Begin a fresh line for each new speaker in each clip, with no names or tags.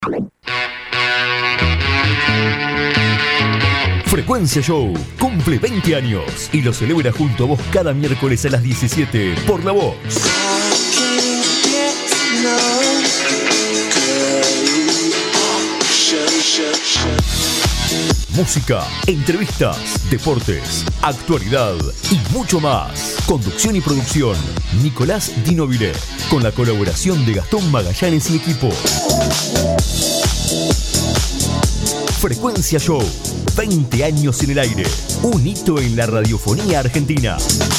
Frecuencia Show cumple 20 años y lo celebra junto a vos cada miércoles a las 17 por La Vox. Música, entrevistas, deportes, actualidad y mucho más. Conducción y producción, Nicolás Dinovile, con la colaboración de Gastón Magallanes y equipo. Frecuencia Show, 20 años en el aire, un hito en la radiofonía argentina.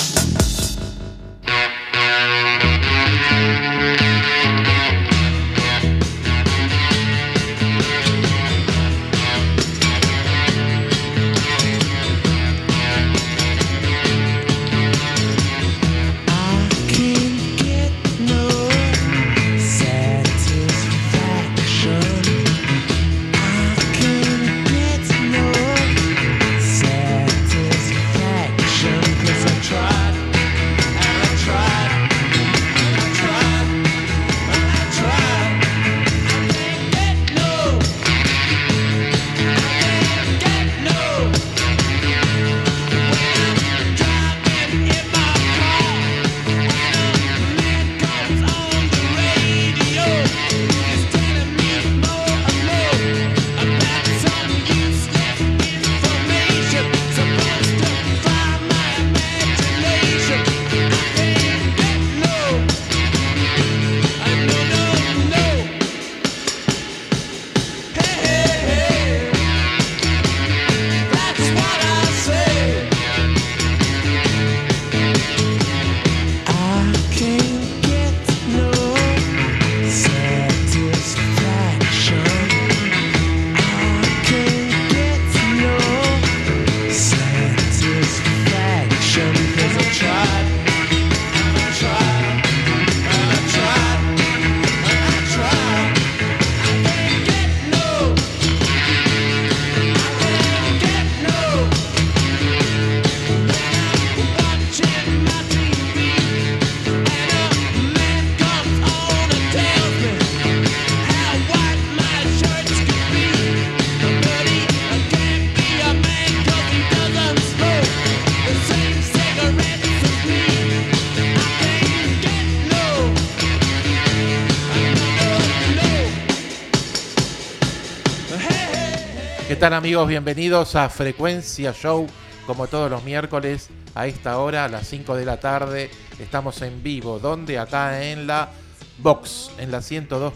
¿Qué tal, amigos? Bienvenidos a Frecuencia Show, como todos los miércoles a esta hora, a las 5 de la tarde. Estamos en vivo, donde acá en la Vox, en la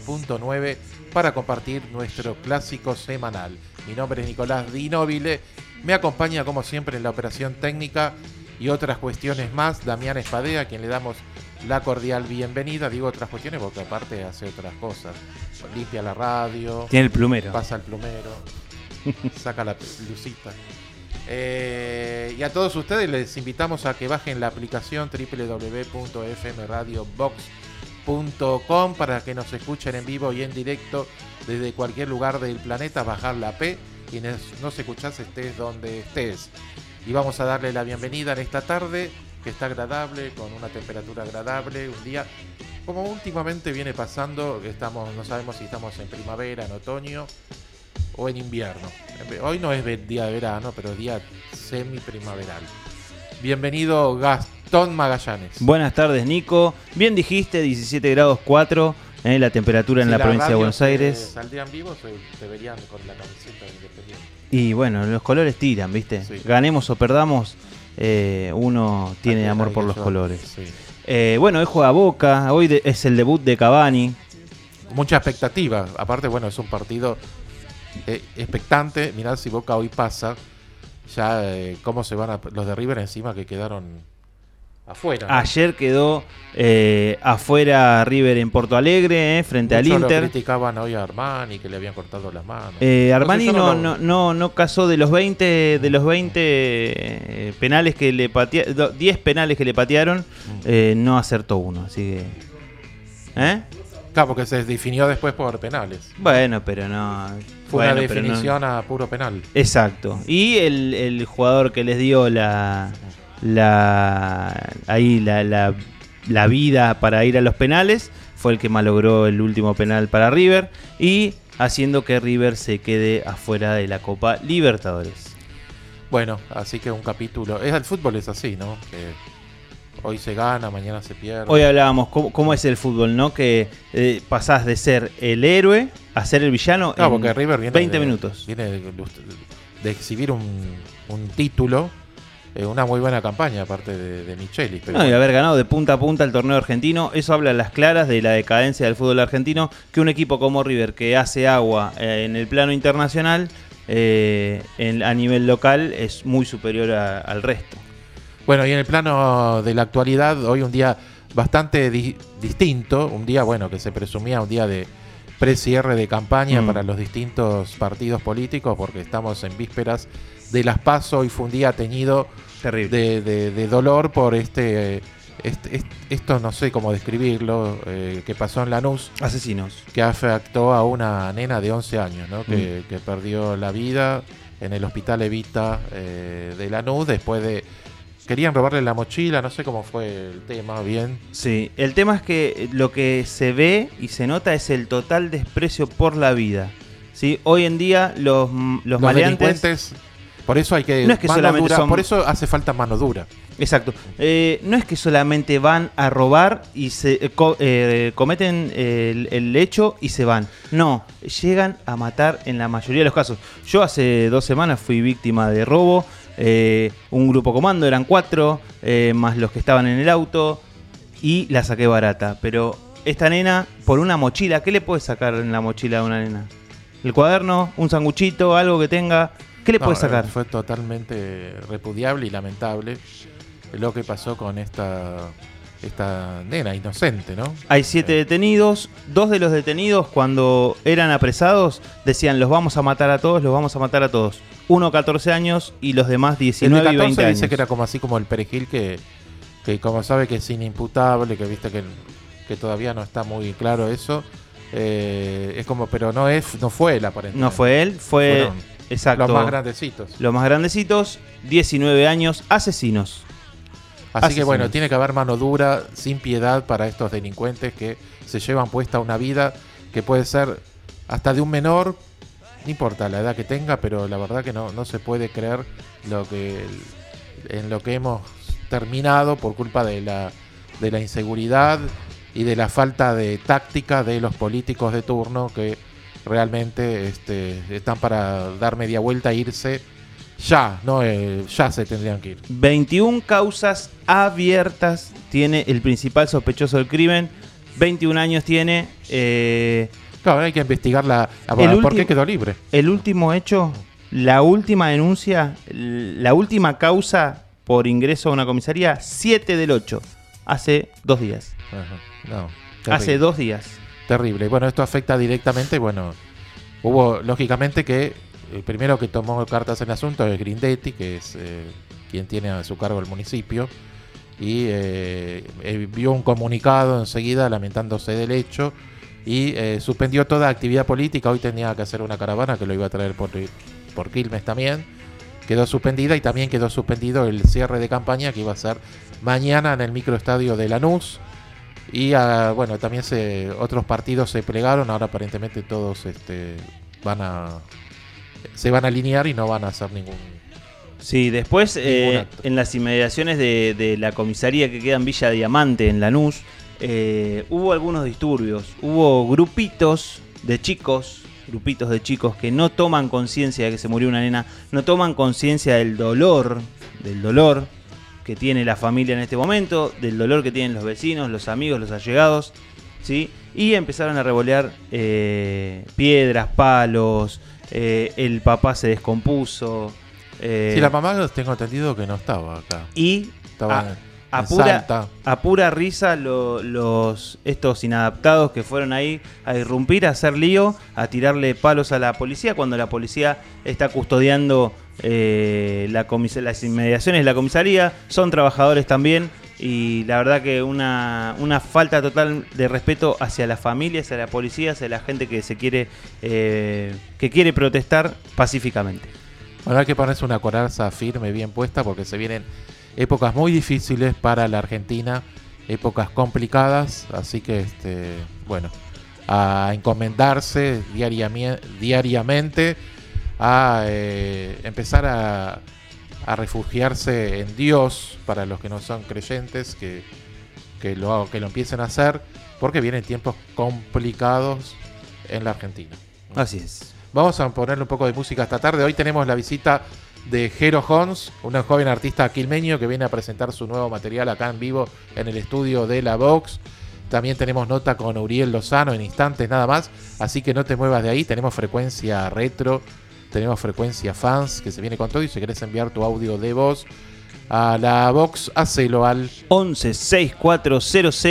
102.9, para compartir nuestro clásico semanal. Mi nombre es Nicolás Dinovile, me acompaña como siempre en la operación técnica y otras cuestiones más, Damián Espadea, a quien le damos la cordial bienvenida. Digo otras cuestiones porque aparte hace otras cosas, limpia la radio,
tiene el plumero,
pasa el plumero, saca la lucita. Y a todos ustedes les invitamos a que bajen la aplicación www.fmradiobox.com para que nos escuchen en vivo y en directo desde cualquier lugar del planeta. Bajar la P y nos escuchás estés donde estés. Y vamos a darle la bienvenida en esta tarde, que está agradable, con una temperatura agradable, un día como últimamente viene pasando, que no sabemos si estamos en primavera, en otoño o en invierno. Hoy no es día de verano, pero día semi-primaveral. Bienvenido, Gastón Magallanes.
Buenas tardes, Nico. Bien dijiste, 17 grados 4, la temperatura en la provincia de Buenos Aires.
¿Saldrían vivos o te verían con la camiseta de Independiente?
Y bueno, los colores tiran, ¿viste? Sí. Ganemos o perdamos, uno tiene amor por los colores. Sí. Bueno, hoy juega Boca, hoy es el debut de Cavani.
Mucha expectativa. Aparte, bueno, es un partido expectante. Mirá si Boca hoy pasa, ya cómo se van los de River encima, que quedaron afuera, ¿no?
Ayer quedó afuera River en Porto Alegre, frente al Inter.
Lo criticaban hoy a Armani, que le habían cortado las manos.
Armani no casó de los 20 penales que le patearon, 10 penales que le patearon, no acertó uno, así que
claro, porque se definió después por penales.
Bueno, pero no.
Fue una definición a puro penal.
Exacto. Y el jugador que les dio la vida para ir a los penales fue el que malogró el último penal para River. Y haciendo que River se quede afuera de la Copa Libertadores.
Bueno, así que un capítulo. El fútbol es así, ¿no? Que hoy se gana, mañana se pierde.
Hoy hablábamos cómo es el fútbol, ¿no? Que pasás de ser el héroe a ser el villano en
porque River viene
20 minutos.
Viene de exhibir un título, una muy buena campaña aparte de Micheli.
Pero y haber ganado de punta a punta el torneo argentino, eso habla a las claras de la decadencia del fútbol argentino, que un equipo como River, que hace agua en el plano internacional, a nivel local es muy superior al resto.
Bueno, y en el plano de la actualidad, hoy un día bastante distinto, un día que se presumía un día de pre-cierre de campaña para los distintos partidos políticos, porque estamos en vísperas de las PASO. Hoy fue un día teñido de dolor por esto no sé cómo describirlo, que pasó en Lanús.
Asesinos.
Que afectó a una nena de 11 años, ¿no? Que perdió la vida en el hospital Evita de Lanús después de... Querían robarle la mochila, no sé cómo fue el tema, bien.
Sí, el tema es que lo que se ve y se nota es el total desprecio por la vida. ¿Sí? Hoy en día los maleantes...
Por eso hay que...
No es que solamente
dura, por eso hace falta mano dura.
Exacto. No es que solamente van a robar y se cometen el hecho y se van. No, llegan a matar en la mayoría de los casos. Yo hace 2 semanas fui víctima de robo. Un grupo comando, eran 4, más los que estaban en el auto, y la saqué barata. Pero esta nena, por una mochila, ¿qué le puedes sacar en la mochila de una nena? ¿El cuaderno? ¿Un sanguchito? ¿Algo que tenga? ¿Qué le puedes sacar?
Fue totalmente repudiable y lamentable lo que pasó con esta nena inocente, ¿no?
Hay 7 detenidos. 2 de los detenidos, cuando eran apresados, decían: los vamos a matar a todos, los vamos a matar a todos. Uno 14 años y los demás 19 y 20 años.
Dice que era como así como el perejil que como sabe que es inimputable, que viste que todavía no está muy claro eso. Es como, pero no fue él aparentemente.
No fue él, fueron exacto.
Los más grandecitos.
Los más grandecitos, 19 años, asesinos.
Así que bueno, tiene que haber mano dura, sin piedad para estos delincuentes que se llevan puesta una vida que puede ser hasta de un menor. No importa la edad que tenga, pero la verdad que no se puede creer en lo que hemos terminado por culpa de la inseguridad y de la falta de táctica de los políticos de turno, que realmente están para dar media vuelta e irse ya, ya se tendrían que ir.
21 causas abiertas tiene el principal sospechoso del crimen, 21 años tiene...
Claro, hay que investigar por qué quedó libre.
El último hecho, la última denuncia, la última causa por ingreso a una comisaría, 7 del 8, hace 2 días. Hace 2 días.
Terrible. Bueno, esto afecta directamente, hubo lógicamente que el primero que tomó cartas en el asunto es Grindetti, que es quien tiene a su cargo el municipio, y vio un comunicado enseguida lamentándose del hecho. Y suspendió toda actividad política. Hoy tenía que hacer una caravana que lo iba a traer por Quilmes también. Quedó suspendida, y también quedó suspendido el cierre de campaña que iba a ser mañana en el microestadio de Lanús. Y también otros partidos se plegaron. Ahora aparentemente todos se van a alinear y no van a hacer ningún...
Sí, después en las inmediaciones de la comisaría que queda en Villa Diamante, en Lanús, hubo algunos disturbios. Hubo grupitos de chicos que no toman conciencia de que se murió una nena, no toman conciencia del dolor que tiene la familia en este momento, del dolor que tienen los vecinos, los amigos, los allegados, ¿sí? Y empezaron a revolear piedras, palos, el papá se descompuso.
Sí, la mamá tengo entendido que no estaba acá.
Y
estaba
a pura risa estos inadaptados que fueron ahí a irrumpir, a hacer lío, a tirarle palos a la policía, cuando la policía está custodiando las inmediaciones de la comisaría. Son trabajadores también, y la verdad que una falta total de respeto hacia las familias, hacia la policía, hacia la gente que quiere protestar pacíficamente.
Bueno, hay que ponerse una coraza firme, bien puesta, porque se vienen épocas muy difíciles para la Argentina, épocas complicadas, así que a encomendarse diariamente, a empezar a refugiarse en Dios para los que no son creyentes, que lo empiecen a hacer, porque vienen tiempos complicados en la Argentina.
Así es.
Vamos a ponerle un poco de música esta tarde. Hoy tenemos la visita de Jero Hons, un joven artista quilmeño que viene a presentar su nuevo material acá en vivo en el estudio de La Vox. También tenemos nota con Uriel Lozano en instantes nada más, así que no te muevas de ahí. Tenemos frecuencia retro, tenemos frecuencia fans que se viene con todo, y si querés enviar tu audio de voz a La Vox, hacelo al
11 6400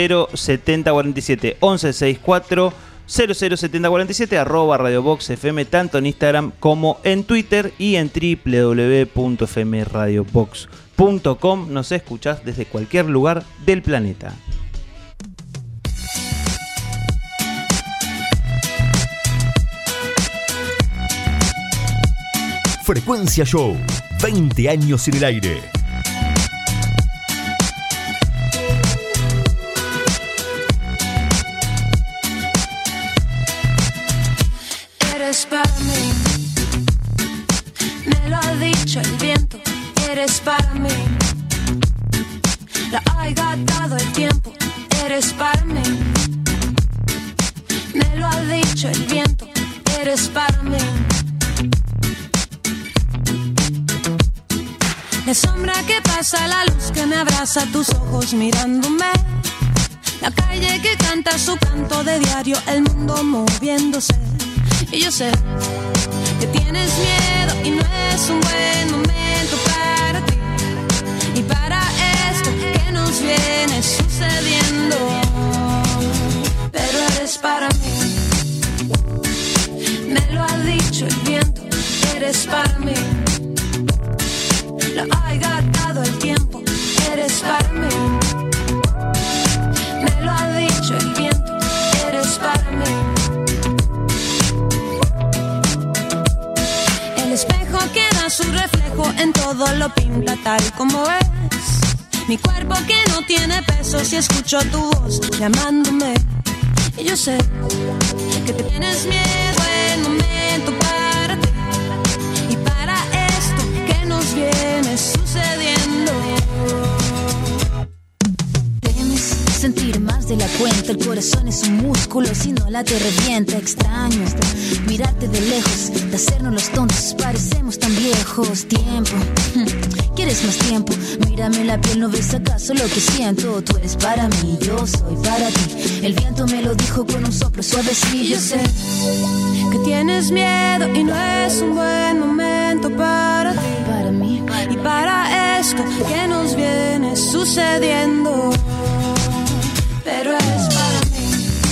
7047 11 6400 7047 @Radio Vox FM, tanto en Instagram como en Twitter, y en www.fmradiovox.com. Nos escuchás desde cualquier lugar del planeta.
Frecuencia Show, 20 años en el aire.
Eres para mí, me lo ha dicho el viento. Eres para mí, la ha dado el tiempo. Eres para mí, me lo ha dicho el viento. Eres para mí. La sombra que pasa, la luz que me abraza, tus ojos mirándome. La calle que canta su canto de diario, el mundo moviéndose. Y yo sé que tienes miedo y no es un buen momento para ti. Y para esto que nos viene sucediendo. Pero eres para mí, me lo ha dicho el viento. Eres para mí, lo ha gastado el tiempo. Eres para mí, me lo ha dicho el viento. Eres para mí. El espejo que da su reflejo en todo lo pinta tal como es. Mi cuerpo que no tiene peso, si escucho tu voz llamándome. Y yo sé que tienes miedo, el momento para ti. Y para esto que nos viene sucediendo.
Temes sentir más de la cuenta. El corazón es un músculo, si no la te revienta. Extraño mirarte de lejos, de hacernos los tontos. Parecemos tan viejos. Tiempo, ¿quieres más tiempo? Mírame la piel, ¿no ves acaso lo que siento? Tú eres para mí, yo soy para ti. El viento me lo dijo con un soplo suavecillo.
Yo sé que tienes miedo y no es un buen momento para ti.
Para mí
y para esto que nos viene sucediendo. Pero eres para mí,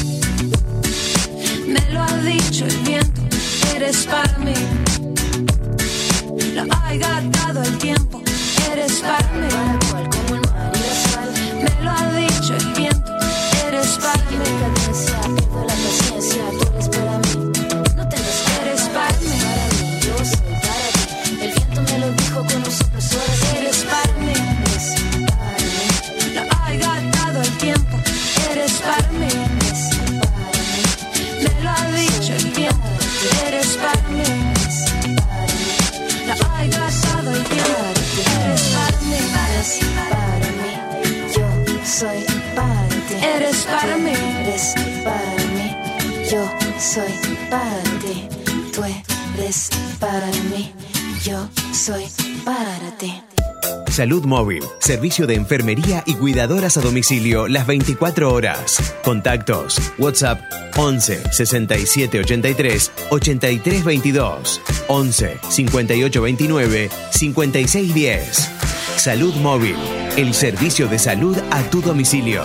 me lo ha dicho el viento. Eres para mí, lo ha gastado el tiempo. Eres para mí,
como el mar y la sal.
me lo ha dicho el viento. Eres para mí,
pierdo la paciencia. Tú eres para mí, no tengas que
eres para mí,
yo soy para ti. El viento me lo dijo con un soplo suave.
eres para mí, lo ha gastado el tiempo. Eres para mí, me lo ha dicho el viento. Eres para mí, lo ha gastado el tiempo. Eres para mí,
yo soy para ti.
eres para mí,
Eres para mí, yo soy para ti. Tú eres para mí, yo soy para ti.
Salud Móvil, servicio de enfermería y cuidadoras a domicilio las 24 horas. Contactos: WhatsApp 11 67 83 83 22, 11 58 29 56 10. Salud Móvil, el servicio de salud a tu domicilio.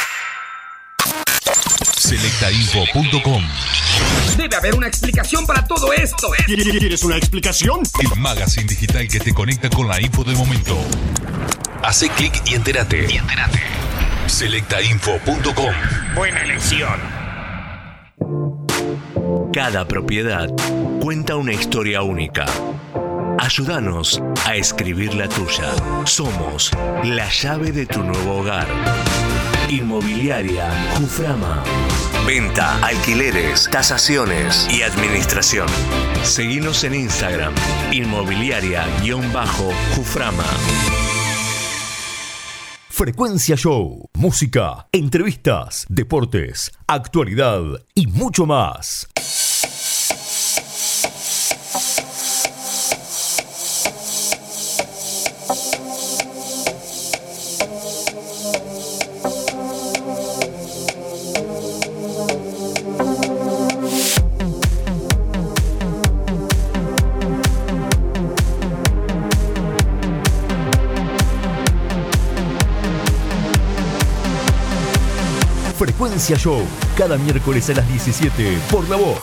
Selectainfo.com.
Debe haber una explicación para todo esto.
¿Quieres una explicación?
El magazine digital que te conecta con la info del momento. Hace clic y entérate. Selectainfo.com.
Buena elección.
Cada propiedad cuenta una historia única. Ayúdanos a escribir la tuya. Somos la llave de tu nuevo hogar. Inmobiliaria Juframa. venta, alquileres, tasaciones y administración. Seguinos en Instagram, inmobiliaria_Juframa.
Frecuencia Show, música, entrevistas, deportes, actualidad y mucho más. Frecuencia Show, cada miércoles a las 17 por La Voz.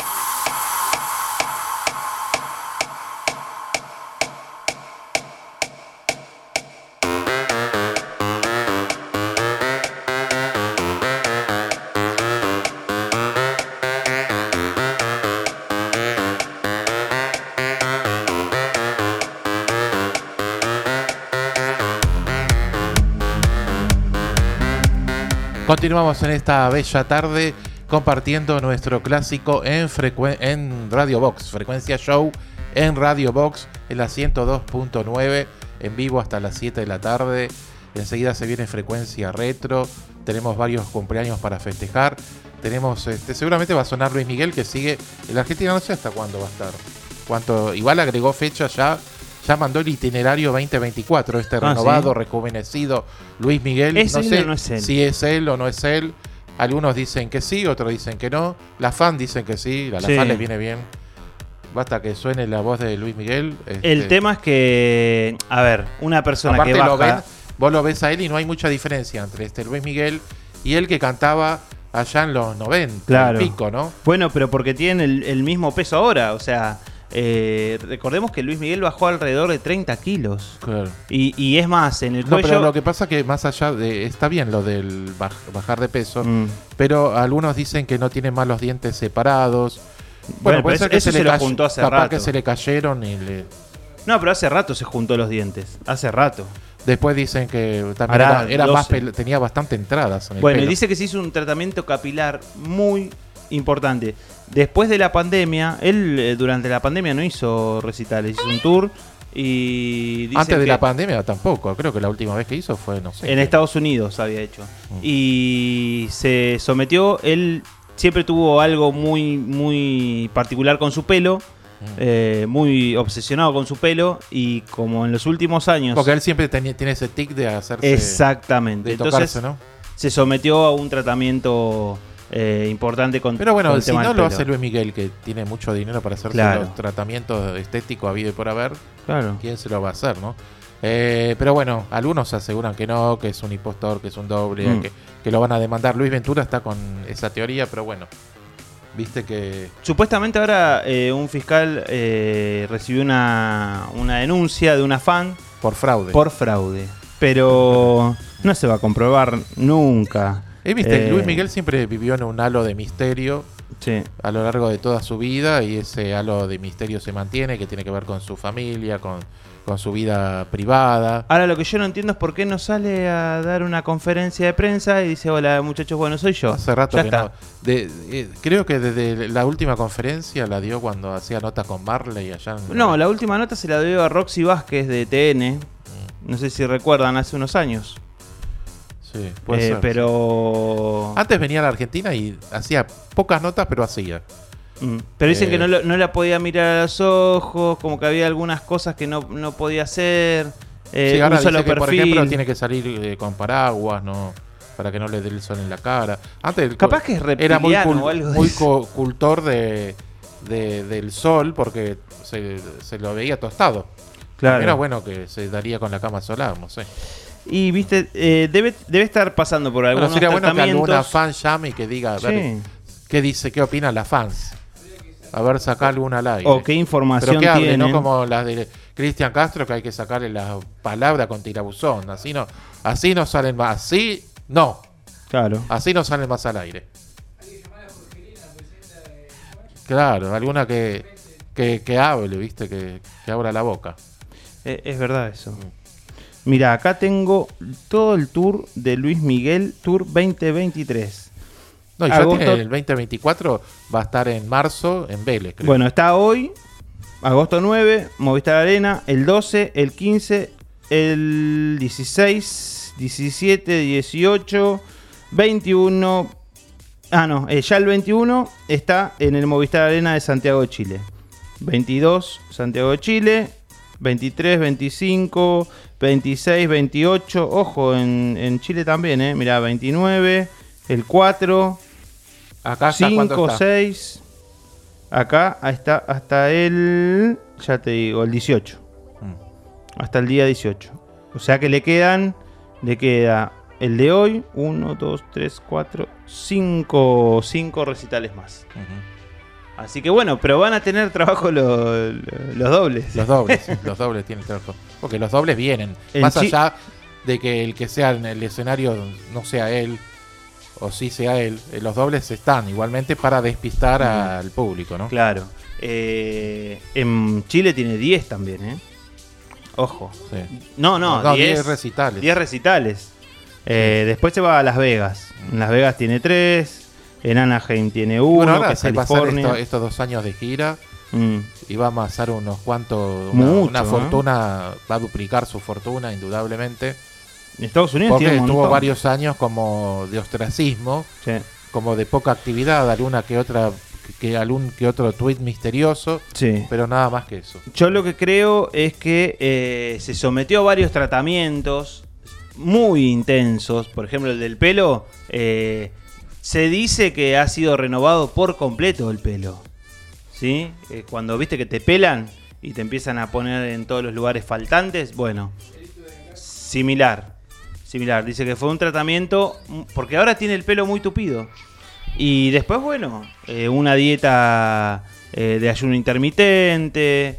Continuamos en esta bella tarde compartiendo nuestro clásico en Radio Box, Frecuencia Show en Radio Box, en la 102.9, en vivo hasta las 7 de la tarde. Enseguida se viene Frecuencia Retro, tenemos varios cumpleaños para festejar. Tenemos, seguramente va a sonar Luis Miguel, que sigue en la Argentina, no sé hasta cuándo va a estar. Igual agregó fecha ya mandó el itinerario 2024, renovado, ¿sí? Rejuvenecido Luis Miguel.
¿Es
no
él
sé
o no es él?
Si es él o no es él. Algunos dicen que sí, otros dicen que no. Las fans dicen que sí, a las fans les viene bien. Basta que suene la voz de Luis Miguel.
El tema es que, a ver, una persona
aparte
que baja...
vos lo ves a él y no hay mucha diferencia entre Luis Miguel y él que cantaba allá en los 90,
claro,
y pico, ¿no?
Bueno, pero porque tienen el mismo peso ahora, o sea... recordemos que Luis Miguel bajó alrededor de 30 kilos.
Claro.
Y es más, en el cuello...
pero lo que pasa que más allá de... Está bien lo del bajar de peso, pero algunos dicen que no tiene más los dientes separados. Bueno, puede ser que
eso se lo juntó hace rato.
Que se le cayeron y le...
No, pero hace rato se juntó los dientes. Hace rato.
Después dicen que también tenía bastante entradas en el pelo.
Bueno, dice que se hizo un tratamiento capilar muy importante. Después de la pandemia, él durante la pandemia no hizo recitales, hizo un tour y...
Antes de la pandemia tampoco, creo que la última vez que hizo fue, no sé.
En Estados Unidos había hecho. Y se sometió, él siempre tuvo algo muy, muy particular con su pelo, muy obsesionado con su pelo, y como en los últimos años...
Porque él siempre tiene ese tic de hacerse...
Exactamente.
De tocarse,
entonces,
¿no?
Se sometió a un tratamiento... importante con...
Pero bueno,
con
si no lo hace Luis Miguel, que tiene mucho dinero para hacerse los tratamientos estéticos habido y por haber,
claro,
¿quién se lo va a hacer, no? Pero bueno, algunos aseguran que no, que es un impostor, que es un doble, que lo van a demandar. Luis Ventura está con esa teoría, pero bueno, viste que...
Supuestamente ahora un fiscal recibió una denuncia de una fan
por fraude.
Pero no se va a comprobar nunca.
¿Viste? Luis Miguel siempre vivió en un halo de misterio,
sí, a
lo largo de toda su vida, y ese halo de misterio se mantiene, que tiene que ver con su familia, con su vida privada.
Ahora lo que yo no entiendo es por qué no sale a dar una conferencia de prensa y dice: hola muchachos, bueno, soy yo.
Hace rato
ya
que
está.
No. Creo que desde la última conferencia la dio cuando hacía notas con Marley allá en...
No, la última nota se la dio a Roxy Vázquez de TN. No sé si recuerdan, hace unos años.
Sí, puede ser,
pero...
Sí. Antes venía a la Argentina y hacía pocas notas, pero hacía.
Pero dicen que no la podía mirar a los ojos, como que había algunas cosas que no podía hacer.
Sí, ahora dice que, por ejemplo, tiene que salir con paraguas, ¿no? Para que no le dé el sol en la cara. Antes
capaz que es
era muy,
o algo
muy cultor del sol, porque se lo veía tostado.
Claro.
Era bueno que se daría con la cama solar, no sé.
Y viste, debe estar pasando por algunos
sería
tratamientos.
Bueno que alguna fan llame y que diga, a ver, ¿qué dice, qué opinan las fans? A ver, saca alguna al aire.
O qué información
pero que hable,
tienen.
no como las de Cristian Castro, que hay que sacarle la palabra con tirabuzón. Así no salen más. Así no.
Claro.
Así no salen más al aire. Claro, alguna que hable, viste, que abra la boca.
Es verdad eso. Mira, acá tengo todo el tour de Luis Miguel, Tour 2023.
No, y ya tiene el 2024, va a estar en marzo en Vélez, creo.
Bueno, está hoy, agosto 9, Movistar Arena, el 12, el 15, el 16, 17, 18, 21... ya el 21 está en el Movistar Arena de Santiago de Chile. 22, Santiago de Chile. 23, 25, 26, 28. Ojo, en Chile también, mirá, 29, el 4,
acá
5, 6. Acá está hasta el, ya te digo, el 18. Hasta el día 18. O sea que le queda el de hoy, 1, 2, 3, 4, 5 recitales más. Así que bueno, pero van a tener trabajo los dobles.
Los dobles tienen trabajo. Porque los dobles vienen. Más allá de que el que sea en el escenario no sea él, o sí sea él, los dobles están igualmente para despistar al público, ¿no?
Claro. En Chile tiene 10 también, Ojo.
Sí.
No,
10 recitales.
10 recitales. Después se va a Las Vegas. En Las Vegas tiene 3. En Anaheim tiene 1.
Bueno, ahora
que es
se
California.
pasar estos 2 años de gira y va a amasar unos cuantos. Una fortuna, va a duplicar su fortuna, indudablemente.
En Estados Unidos
porque
tiene un
tuvo
montón.
varios años como de ostracismo,
Sí.
como de poca actividad, algún que otro tuit misterioso,
Sí.
pero nada más que eso.
Yo lo que creo es que se sometió a varios tratamientos muy intensos. Por ejemplo, el del pelo. Se dice que ha sido renovado por completo el pelo. ¿Sí? Cuando viste que te pelan y te empiezan a poner en todos los lugares faltantes. Bueno, similar. Dice que fue un tratamiento porque ahora tiene el pelo muy tupido. Y después, bueno, una dieta de ayuno intermitente,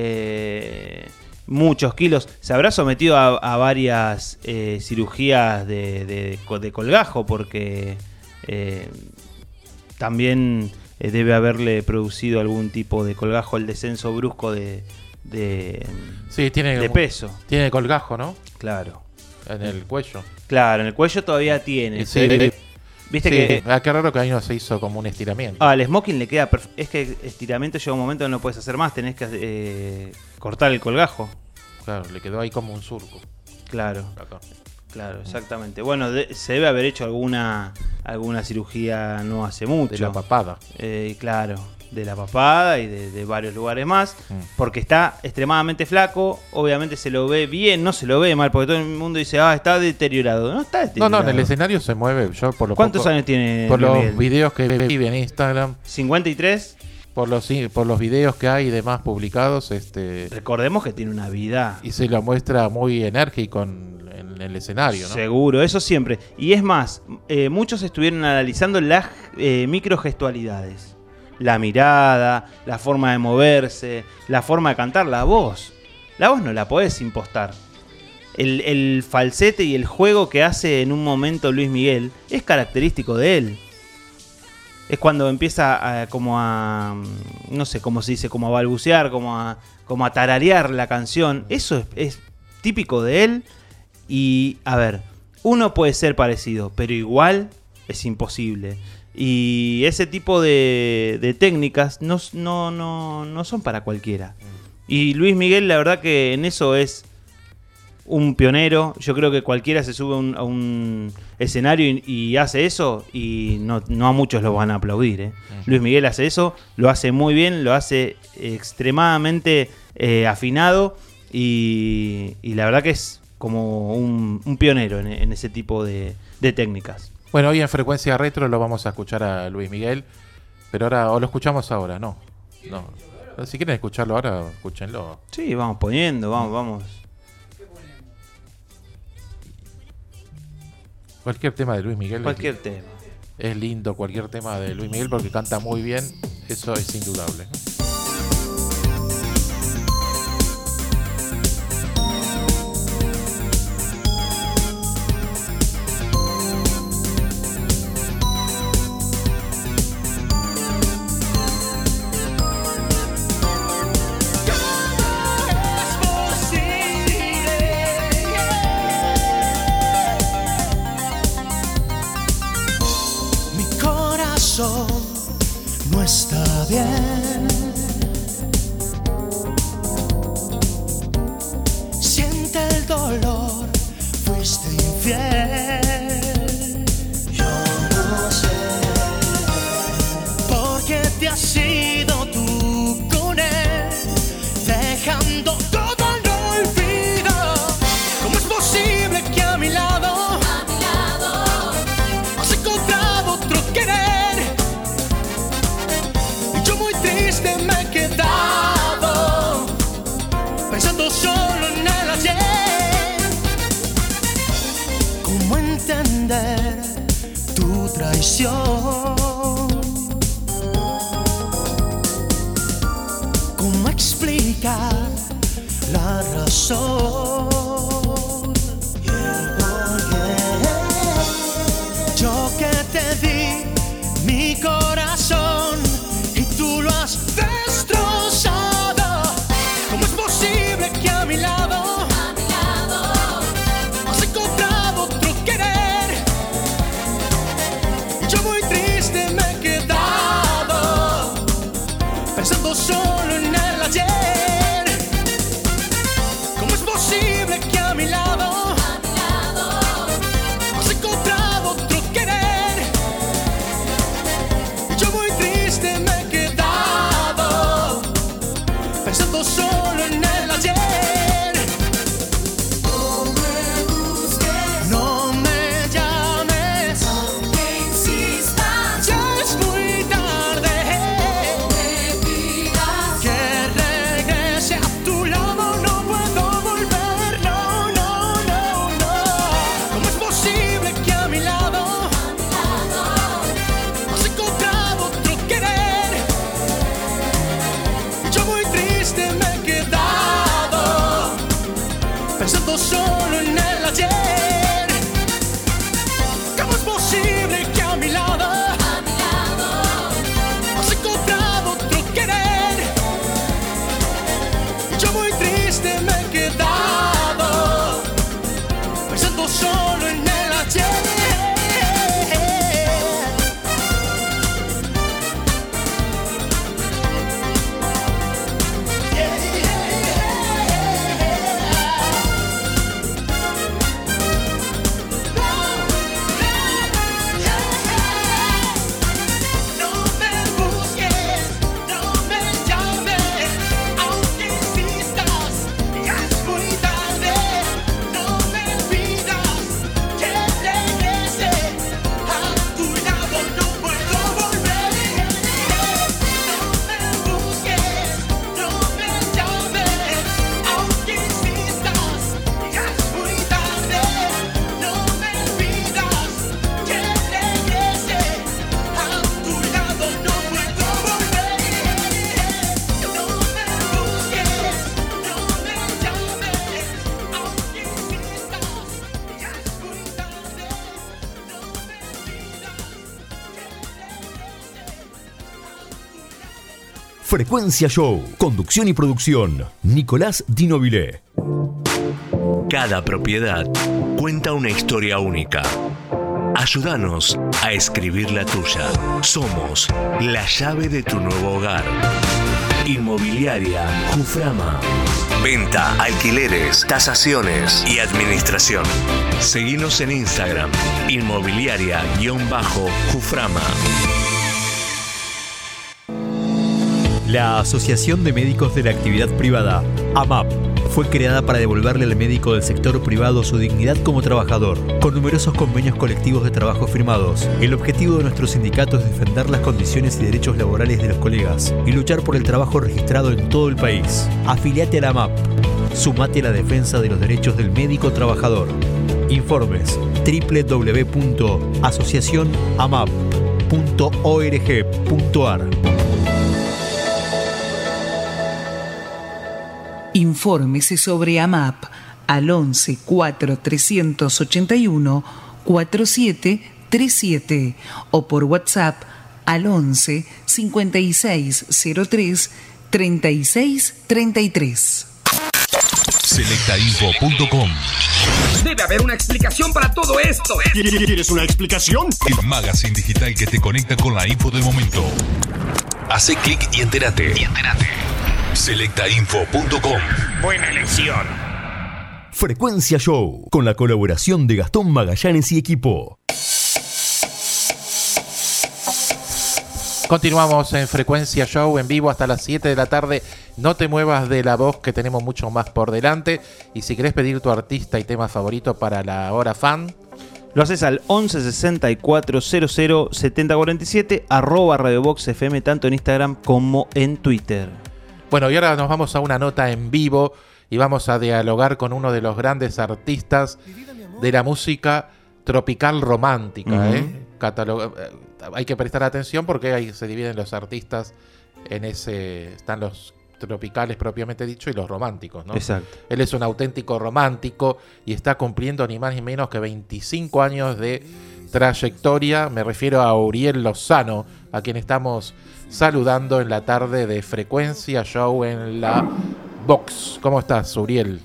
muchos kilos. Se habrá sometido a varias cirugías de colgajo porque también debe haberle producido algún tipo de colgajo el descenso brusco de peso.
Tiene colgajo, ¿no?
Claro.
En el cuello.
Claro, en el cuello todavía tiene.
Sí,
viste
sí,
que...
qué raro que ahí no se hizo como un estiramiento.
Al smoking le queda es que estiramiento llega un momento que no puedes hacer más, tenés que cortar el colgajo.
Claro, le quedó ahí como un surco.
Claro.
Acá.
Claro, exactamente. Bueno, se debe haber hecho alguna cirugía no hace mucho.
De la papada.
Claro, de la papada y de varios lugares más. Porque está extremadamente flaco. Obviamente se lo ve bien, no se lo ve mal. Porque todo el mundo dice, está deteriorado. No está deteriorado.
No, en el escenario se mueve. Yo por lo
¿Cuántos
poco,
años tiene?
Por los
Miguel?
videos que vi en Instagram.
53.
Por los videos que hay y demás publicados.
Recordemos que tiene una vida.
Y se lo muestra muy enérgico en el escenario, ¿no?
Seguro, eso siempre. Y es más, muchos estuvieron analizando las microgestualidades. La mirada, la forma de moverse, la forma de cantar, la voz. La voz no la podés impostar. El falsete y el juego que hace en un momento Luis Miguel es característico de él. Es cuando empieza no sé cómo se dice, como a balbucear, como a tararear la canción. Eso es típico de él. Y, a ver, uno puede ser parecido, pero igual es imposible. Y ese tipo de técnicas no son para cualquiera. Y Luis Miguel, la verdad que en eso es un pionero. Yo creo que cualquiera se sube a un escenario y hace eso y no a muchos lo van a aplaudir. Luis Miguel hace eso, lo hace muy bien, lo hace extremadamente afinado y la verdad que es como un pionero en ese tipo de técnicas.
Bueno, hoy en Frecuencia Retro lo vamos a escuchar a Luis Miguel, pero ahora, o lo escuchamos ahora, no. Si quieren escucharlo ahora, escúchenlo.
Sí, vamos poniendo, vamos.
Cualquier tema de Luis Miguel.
Cualquier tema.
Es lindo cualquier tema de Luis Miguel porque canta muy bien, eso es indudable, ¿no?
Mi corazón cómo explicar la razón. Yo que te di mi corazón y tú lo has destrozado. ¿Cómo es posible que a mi lado has encontrado otro querer? Y yo muy triste me he quedado pensando solo en el ayer. ¿Cómo es posible que a mi lado has encontrado otro querer? Y yo muy triste me he quedado pensando solo en el ayer. No me busques, no me llames, aunque insistas, ya es muy tarde. Me pidas que regrese a tu lado, no puedo volver, no, no, no, no. ¿Cómo es posible que a mi lado has encontrado otro querer? Y yo muy triste me he quedado pensando solo en el ayer. ¿Cómo es posible que a mi lado has encontrado otro querer? Y yo muy triste me he quedado pensando solo en el ayer. No me busques, no me llames, aunque insistas, ya es muy tarde. No me pidas que regrese a tu lado, no puedo volver. No me busques, no me llames, aunque insistas, ya es muy tarde. No me pidas que regrese a tu lado, no puedo volver. No me busques, no me llames, aunque insistas, ya es muy tarde. No me pidas.
Frecuencia Show. Conducción y producción. Nicolás Dinovile.
Cada propiedad cuenta una historia única. Ayúdanos a escribir la tuya. Somos la llave de tu nuevo hogar. Inmobiliaria Juframa. Venta, alquileres, tasaciones y administración. Seguinos en Instagram. Inmobiliaria_Juframa.
La Asociación de Médicos de la Actividad Privada, AMAP, fue creada para devolverle al médico del sector privado su dignidad como trabajador, con numerosos convenios colectivos de trabajo firmados. El objetivo de nuestro sindicato es defender las condiciones y derechos laborales de los colegas y luchar por el trabajo registrado en todo el país. Afiliate a la AMAP. Sumate a la defensa de los derechos del médico trabajador. Informes: www.asociacionamap.org.ar.
Infórmese sobre AMAP al 11 4 381 4737 o por WhatsApp al 11 5603 3633.
Selectainfo.com.
Debe haber una explicación para todo esto.
¿Quieres una explicación?
El magazine digital que te conecta con la info del momento. Hace clic y entérate. Selectainfo.com.
Buena elección.
Frecuencia Show, con la colaboración de Gastón Magallanes y equipo.
Continuamos en Frecuencia Show en vivo hasta las 7 de la tarde. No te muevas de la voz, que tenemos mucho más por delante. Y si querés pedir tu artista y tema favorito para la hora fan,
lo haces al 11 64 00 70 47 @RadioBox FM, tanto en Instagram como en Twitter.
Bueno, y ahora nos vamos a una nota en vivo y vamos a dialogar con uno de los grandes artistas de la música tropical romántica. Hay que prestar atención porque ahí se dividen los artistas en ese. Están los tropicales propiamente dicho y los románticos, ¿no?
Exacto.
Él es un auténtico romántico y está cumpliendo ni más ni menos que 25 años de trayectoria. Me refiero a Uriel Lozano, a quien estamos saludando en la tarde de Frecuencia Show en la Box. ¿Cómo estás, Uriel?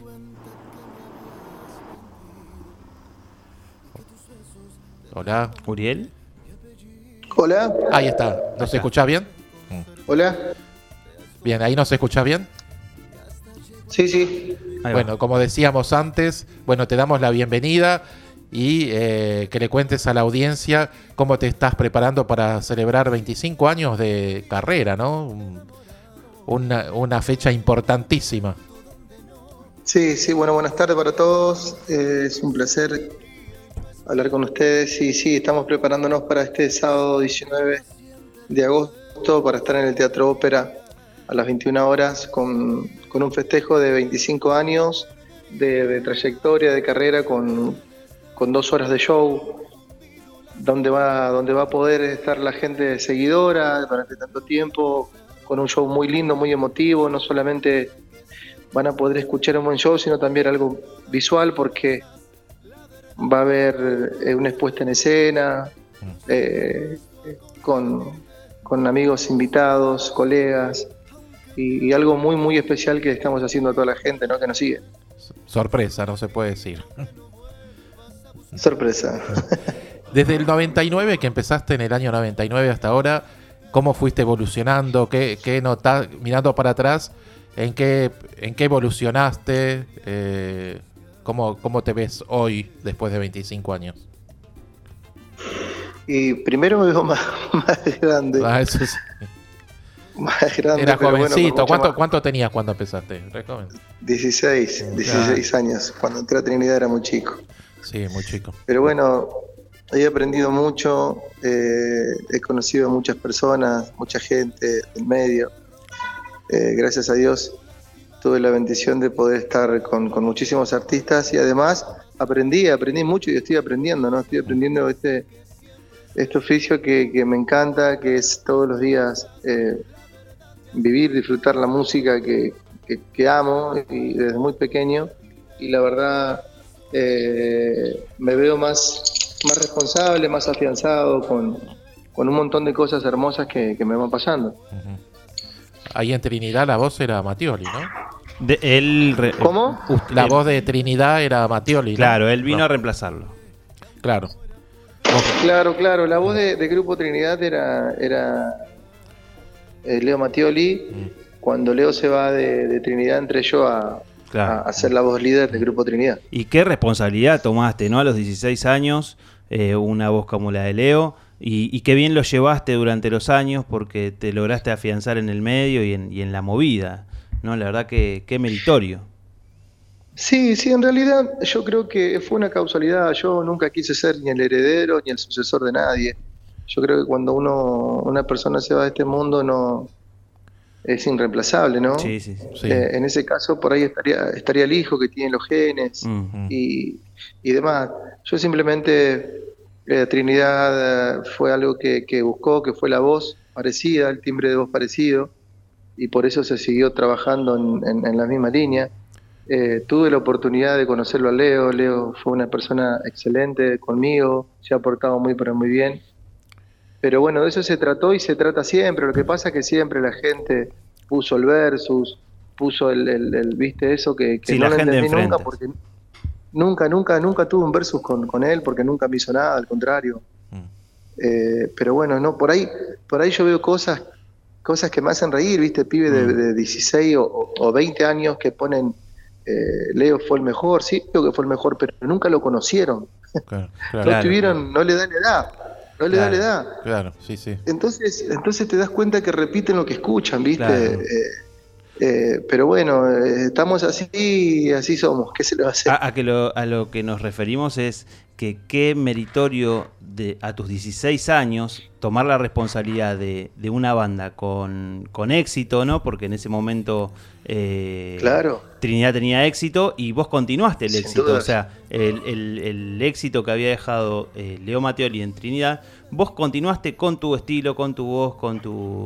Hola.
¿Uriel?
Hola.
Ahí está. ¿Nos escuchás bien?
Hola.
Bien, ¿ahí nos escuchás bien?
Sí, sí.
Bueno, como decíamos antes, bueno, te damos la bienvenida y que le cuentes a la audiencia cómo te estás preparando para celebrar 25 años de carrera, ¿no? Una fecha importantísima.
Sí, sí, bueno, buenas tardes para todos. Es un placer hablar con ustedes. Sí, estamos preparándonos para este sábado 19 de agosto para estar en el Teatro Ópera a las 21 horas con un festejo de 25 años de trayectoria, de carrera, con 2 horas de show, donde va a poder estar la gente seguidora durante tanto tiempo, con un show muy lindo, muy emotivo. No solamente van a poder escuchar un buen show, sino también algo visual, porque va a haber una expuesta en escena, con amigos invitados, colegas, y algo muy, muy especial que estamos haciendo a toda la gente, ¿no?, que nos sigue.
Sorpresa, no se puede decir.
Sorpresa.
Desde el 99, que empezaste en el año 99 hasta ahora, ¿cómo fuiste evolucionando? ¿Qué notás, mirando para atrás, en qué evolucionaste? ¿Cómo te ves hoy, después de 25 años?
Y primero me veo más grande.
Eso sí.
Más grande.
Era jovencito.
Bueno,
¿Cuánto tenías cuando empezaste? ¿Re joven?
16 años. Cuando entré a Trinidad era muy chico.
Sí, muy chico.
Pero bueno, he aprendido mucho, he conocido a muchas personas, mucha gente del medio. Gracias a Dios tuve la bendición de poder estar con muchísimos artistas, y además aprendí mucho y estoy aprendiendo, ¿no? Estoy aprendiendo este oficio que me encanta, que es todos los días vivir, disfrutar la música que amo, y desde muy pequeño, y la verdad me veo más responsable, más afianzado, con un montón de cosas hermosas que me van pasando.
Uh-huh. Ahí en Trinidad la voz era Mattioli, ¿no?
¿Cómo?
La voz de Trinidad era Mattioli, ¿no?
Claro, él vino a reemplazarlo.
Claro.
Claro, la voz de Grupo Trinidad era Leo Mattioli. Cuando Leo se va de Trinidad, entré yo a ser la voz líder del Grupo Trinidad.
Y qué responsabilidad tomaste, ¿no? A los 16 años, una voz como la de Leo, y qué bien lo llevaste durante los años, porque te lograste afianzar en el medio y en la movida, ¿no? La verdad que qué meritorio.
Sí, en realidad yo creo que fue una causalidad. Yo nunca quise ser ni el heredero ni el sucesor de nadie. Yo creo que cuando una persona se va de este mundo, no es irreemplazable, ¿no?
Sí.
En ese caso por ahí estaría el hijo que tiene los genes,
uh-huh,
y demás. Yo simplemente Trinidad fue algo que buscó, que fue la voz parecida, el timbre de voz parecido, y por eso se siguió trabajando en la misma línea. Tuve la oportunidad de conocerlo a Leo. Leo fue una persona excelente conmigo, se ha portado muy bien. Pero bueno, de eso se trató y se trata siempre. Lo que pasa es que siempre la gente puso el versus, puso el viste, eso que
sí,
no
la
lo
gente
entendí
enfrente.
nunca, porque nunca tuve un versus con él, porque nunca me hizo nada, al contrario. Pero bueno, no, por ahí yo veo cosas que me hacen reír, viste, pibe de 16 o 20 años que ponen Leo fue el mejor. Sí, creo que fue el mejor, pero nunca lo conocieron.
Claro.
No le dan edad. No le da la edad.
Claro, sí.
Entonces te das cuenta que repiten lo que escuchan, ¿viste?
Claro.
Pero bueno, estamos así somos. ¿Qué se le va a hacer?
A lo que nos referimos es que qué meritorio a tus 16 años tomar la responsabilidad de una banda con éxito, ¿no? Porque en ese momento
claro,
Trinidad tenía éxito y vos continuaste el
sin
éxito.
dudas.
O sea, el éxito que había dejado Leo Mattioli en Trinidad, vos continuaste con tu estilo, con tu voz, con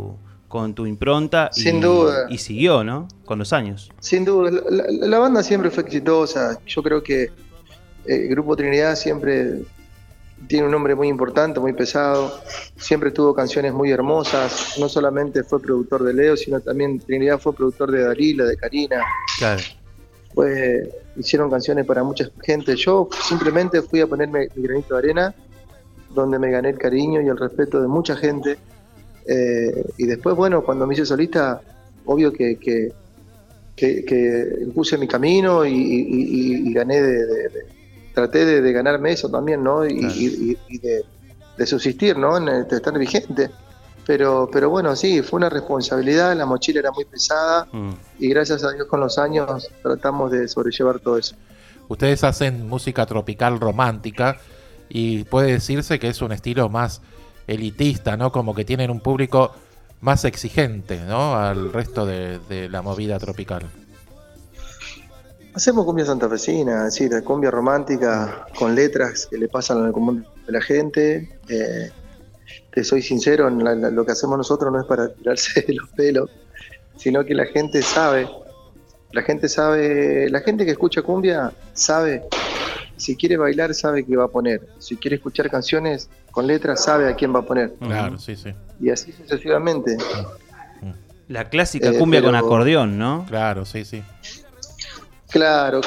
con tu impronta
Sin duda.
Y siguió, ¿no? Con los años.
Sin duda, la banda siempre fue exitosa. Yo creo que el Grupo Trinidad siempre tiene un nombre muy importante, muy pesado. Siempre tuvo canciones muy hermosas. No solamente fue productor de Leo, sino también Trinidad fue productor de Dalila, de Karina.
Claro.
Pues hicieron canciones para mucha gente. Yo simplemente fui a ponerme mi granito de arena, donde me gané el cariño y el respeto de mucha gente. Y después, bueno, cuando me hice solista, obvio que puse mi camino y gané traté de ganarme eso también, ¿no? Y de subsistir, ¿no? De estar vigente. Pero bueno, sí, fue una responsabilidad, la mochila era muy pesada y gracias a Dios con los años tratamos de sobrellevar todo eso.
Ustedes hacen música tropical romántica y puede decirse que es un estilo más elitista, ¿no? Como que tienen un público más exigente, ¿no? Al resto de la movida tropical.
Hacemos cumbia santafesina, es decir, cumbia romántica con letras que le pasan al común de la gente. Te soy sincero, lo que hacemos nosotros no es para tirarse de los pelos, sino que la gente sabe, la gente que escucha cumbia sabe, si quiere bailar sabe qué va a poner, si quiere escuchar canciones con letras sabe a quién va a poner.
Claro, sí, sí.
Y así sucesivamente.
La clásica cumbia con acordeón, ¿no?
Claro, sí, sí.
Claro.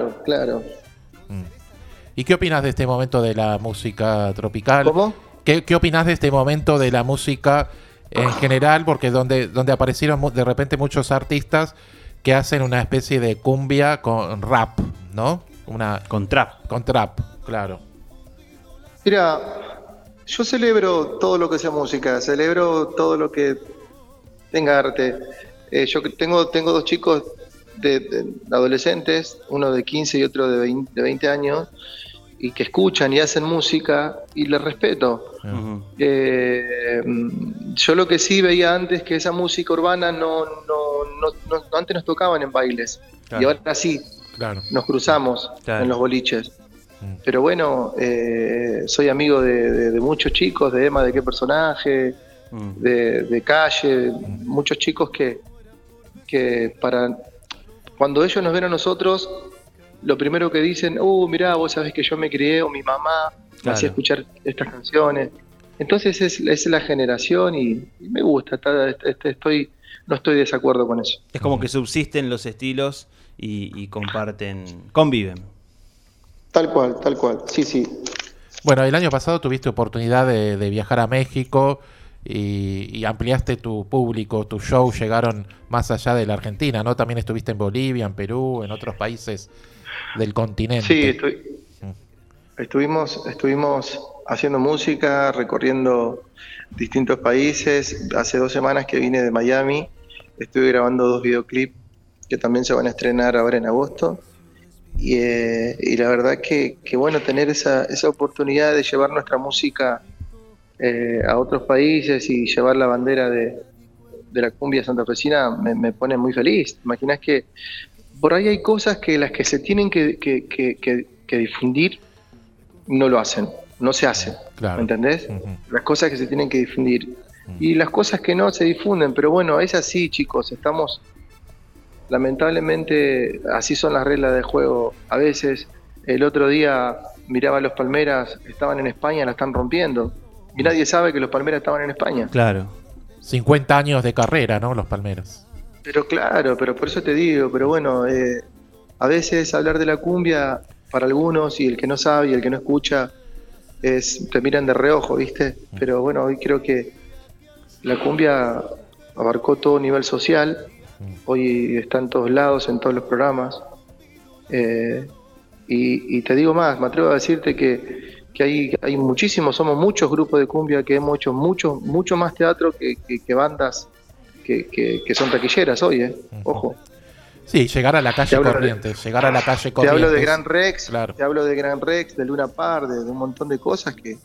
¿Y qué opinas de este momento de la música tropical?
¿Cómo?
¿Qué opinas de este momento de la música en general? Porque donde aparecieron de repente muchos artistas que hacen una especie de cumbia con rap, ¿no?
Con trap.
Con trap, claro.
Mira, yo celebro todo lo que sea música, celebro todo lo que tenga arte. Yo tengo dos chicos de adolescentes, uno de 15 y otro de 20 años, y que escuchan y hacen música y les respeto. Yo lo que sí veía antes que esa música urbana no antes nos tocaban en bailes, claro. Y ahora sí, claro. Nos cruzamos, claro. En los boliches. Pero bueno, soy amigo de muchos chicos, de Emma, de qué personaje, de Calle, muchos chicos que para cuando ellos nos ven a nosotros, lo primero que dicen, mirá, vos sabés que yo me crié, o mi mamá me hacía escuchar estas canciones. Entonces es la generación y me gusta, no estoy de desacuerdo con eso.
Es como que subsisten los estilos y conviven.
Tal cual, sí.
Bueno, el año pasado tuviste oportunidad de viajar a México y ampliaste tu público, tu show llegaron más allá de la Argentina, ¿no? También estuviste en Bolivia, en Perú, en otros países del continente.
Sí, estuvimos haciendo música, recorriendo distintos países. Hace 2 semanas que vine de Miami, estuve grabando 2 videoclips que también se van a estrenar ahora en agosto. Y la verdad que bueno, tener esa oportunidad de llevar nuestra música a otros países y llevar la bandera de la cumbia santafesina me pone muy feliz. Imaginás que por ahí hay cosas que las que se tienen que difundir no lo hacen, no se hacen, claro. ¿Me entendés? Las cosas que se tienen que difundir y las cosas que no se difunden, pero bueno, es así, chicos, lamentablemente así son las reglas del juego. A veces, el otro día miraba a los Palmeras, estaban en España, la están rompiendo. Y nadie sabe que los Palmeras estaban en España.
Claro.
50 años de carrera, ¿no? Los Palmeras.
Pero claro, pero por eso te digo, pero bueno, a veces hablar de la cumbia para algunos y el que no sabe y el que no escucha te miran de reojo, ¿viste? Pero bueno, hoy creo que la cumbia abarcó todo nivel social. Hoy está en todos lados, en todos los programas. Y te digo más, me atrevo a decirte que hay muchísimos, somos muchos grupos de cumbia que hemos hecho mucho más teatro que bandas que son taquilleras hoy, ojo.
Sí, llegar a la calle Corrientes, Te
hablo de Gran Rex,
claro.
Te hablo de Gran Rex, de Luna Park, de un montón de cosas que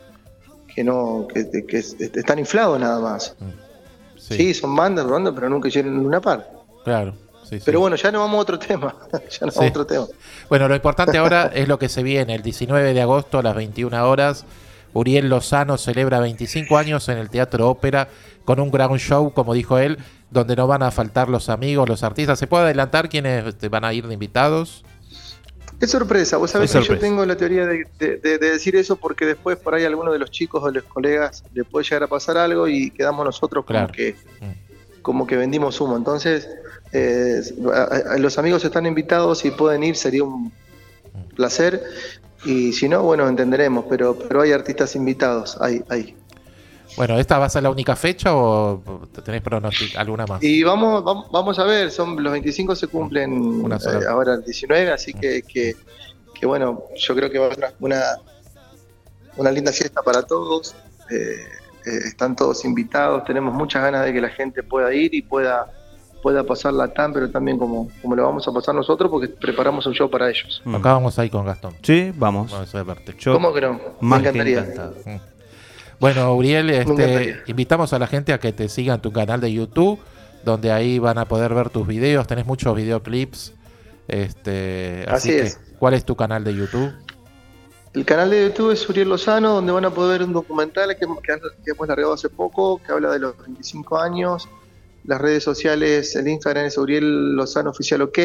están inflados nada más. Sí, son bandas, pero nunca hicieron Luna Park.
Claro. Sí,
pero bueno, ya nos vamos a otro tema.
Bueno, lo importante ahora es lo que se viene el 19 de agosto a las 21 horas. Uriel Lozano celebra 25 años en el Teatro Ópera con un gran show, como dijo él, donde no van a faltar los amigos, los artistas. ¿Se puede adelantar quiénes van a ir de invitados?
Es sorpresa, vos sabés que yo tengo la teoría de decir eso porque después por ahí a alguno de los chicos o de los colegas le puede llegar a pasar algo y quedamos nosotros como que vendimos humo. Entonces, los amigos están invitados y pueden ir, sería un placer. Y si no, bueno, entenderemos, pero hay artistas invitados, hay.
Bueno, ¿esta va a ser la única fecha o tenés alguna más?
Y vamos a ver, los 25 se cumplen ahora el 19, así que bueno, yo creo que va a ser una linda fiesta para todos. Están todos invitados, tenemos muchas ganas de que la gente pueda ir y pueda pasarla pero también como lo vamos a pasar nosotros, porque preparamos un show para ellos.
Acá vamos ahí con Gastón.
Sí, vamos.
A verte.
¿Cómo que no? Me encantaría.
Bueno, Uriel, invitamos a la gente a que te siga en tu canal de YouTube, donde ahí van a poder ver tus videos. Tenés muchos videoclips. Así es. ¿Cuál es tu canal de YouTube?
El canal de YouTube es Uriel Lozano, donde van a poder ver un documental que hemos largado hace poco, que habla de los 25 años. Las redes sociales, el Instagram es Uriel Lozano Oficial OK.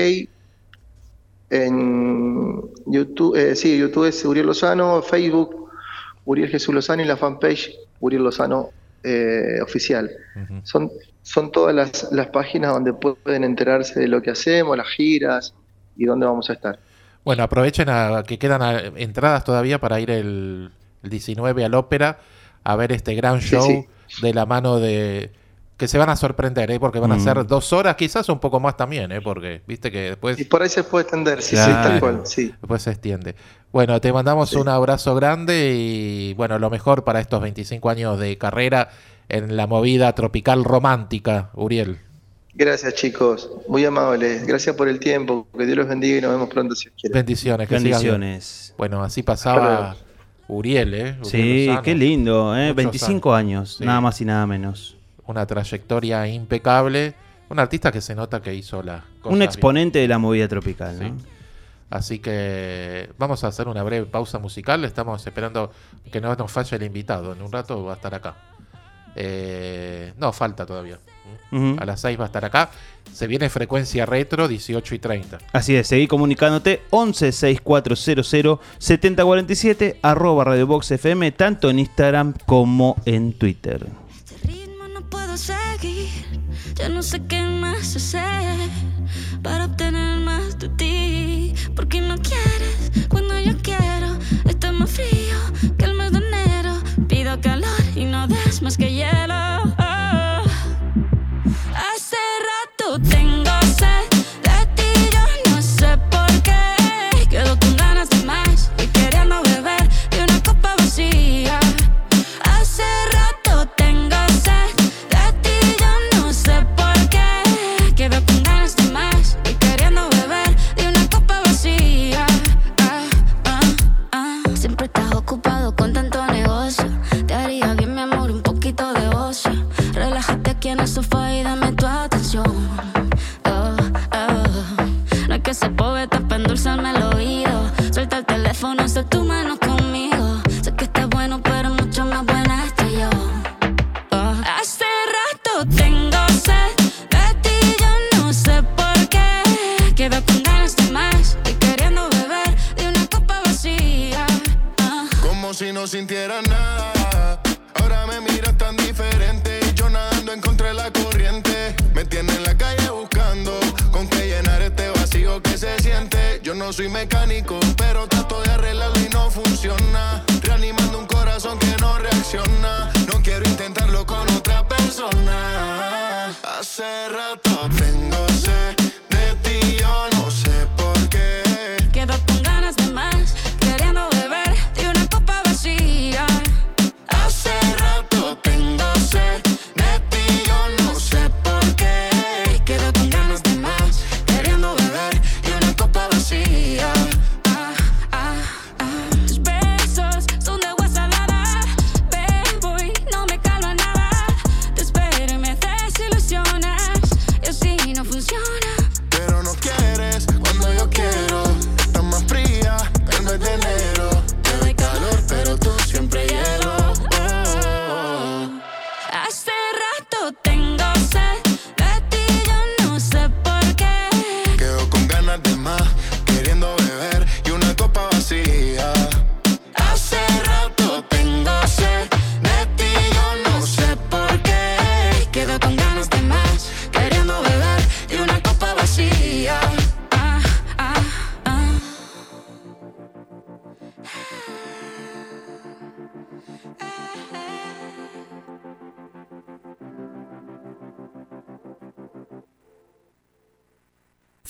En YouTube, YouTube es Uriel Lozano, Facebook Uriel Jesús Lozano y la fanpage Uriel Lozano Oficial. Uh-huh. Son todas las páginas donde pueden enterarse de lo que hacemos, las giras y dónde vamos a estar.
Bueno, aprovechen que quedan entradas todavía para ir el 19 al Ópera a ver este gran show de la mano de... Que se van a sorprender, porque van a ser 2 horas, quizás un poco más también, porque viste que después...
Y por ahí se puede extender, tal cual,
Después se extiende. Bueno, te mandamos un abrazo grande y bueno, lo mejor para estos 25 años de carrera en la movida tropical romántica, Uriel.
Gracias, chicos, muy amables, gracias por el tiempo, que Dios los bendiga y nos vemos pronto si quieren.
Bendiciones. Bueno, así pasaba Uriel, Uriel
sí, Lozano. Qué lindo, 25 años, nada más y nada menos.
Una trayectoria impecable, un artista que se nota que hizo las cosas
un exponente de la movida tropical, ¿no?
Así que vamos a hacer una breve pausa musical. Estamos esperando que no nos falle el invitado. En un rato va a estar acá. No, falta todavía. Uh-huh. A las 6 va a estar acá. Se viene Frecuencia Retro, 18:30.
Así es, seguí comunicándote 116400 7047 @RadioBoxFM, tanto en Instagram como en Twitter.
Seguir, ya no sé qué más hacer para obtener más de ti, porque no quieres cuando yo quiero. Está más frío que el mes de enero, pido calor y no des más que hielo. Hace rato tengo sed de ti, yo no sé por qué, quedo con ganas de más y queriendo beber de una copa vacía. Hace rato tengo sed, quedo con ganas de más y queriendo beber de una copa vacía. Siempre estás ocupado con tanto negocio. Te haría bien, mi amor, un poquito de ocio. Relájate aquí en el sofá y dame tu atención. No hay que ser poeta para endulzarme el oído. Suelta el teléfono, sé tu mano conmigo. Sé que estás bueno, pero mucho más buena estoy yo. Hace rato tengo sed de ti, yo no sé por qué. Quedo con ganas de más y queriendo beber de una copa vacía.
Como si no sintiera nada. Ahora me miras tan diferente. Yo nadando en contra de la corriente. Me tienes en la calle buscando con qué llenar este vacío que se siente. Yo no soy mecánico, pero trato de arreglarlo y no funciona. Reanimando un corazón que no reacciona. No quiero intentarlo con otra persona. Hace rato tengo sed de ti, yo no sé por qué.
Quedo con ganas de más, queriendo beber de una copa vacía.
Hace rato tengo sed de ti, yo no sé por qué.
Quedo con ganas de más, queriendo beber de una copa vacía. Tus besos son de agua salada, bebo y no me calma nada. Te espero y me desilusionas, y así no funciona.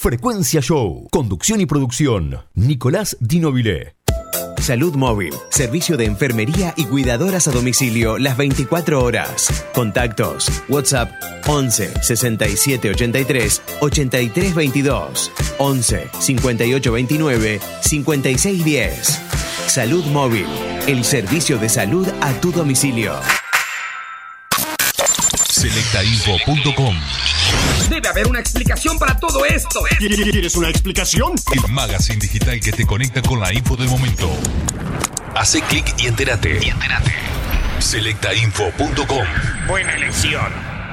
Frecuencia Show. Conducción y producción. Nicolás Dinovile.
Salud Móvil, servicio de enfermería y cuidadoras a domicilio las 24 horas. Contactos: WhatsApp 11 67 83 83 22, 11 58 29 56 10. Salud Móvil, el servicio de salud a tu domicilio.
Selectainfo.com.
Debe haber una explicación para todo esto.
¿Quieres una explicación?
El magazine digital que te conecta con la info del momento. Hace clic y entérate. Selectainfo.com.
Buena elección.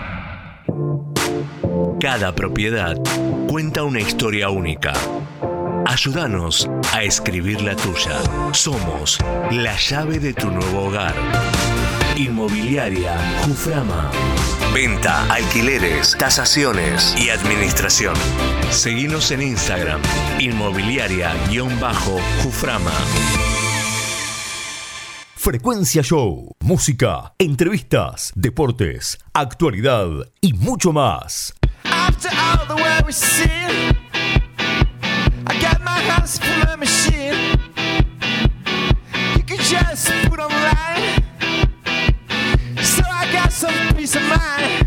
Cada propiedad cuenta una historia única. Ayúdanos a escribir la tuya. Somos la llave de tu nuevo hogar. Inmobiliaria Juframa. Venta, alquileres, tasaciones y administración. Seguinos en Instagram, inmobiliaria_Juframa.
Frecuencia Show. Música, entrevistas, deportes, actualidad y mucho más.
After all the way we see, I got my hands full of machine. You can just put online, so I got some peace of mind.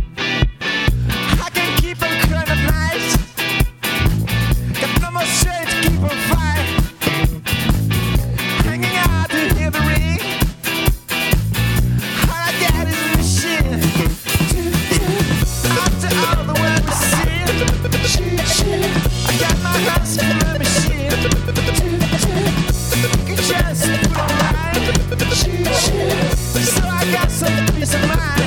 I can keep on crying at night, got no more strength to keep on fighting. Hanging out to hear the ring, all I got is a machine. After all the way we see, I got my hands full of machine. You can just put online, so I got some peace of mind.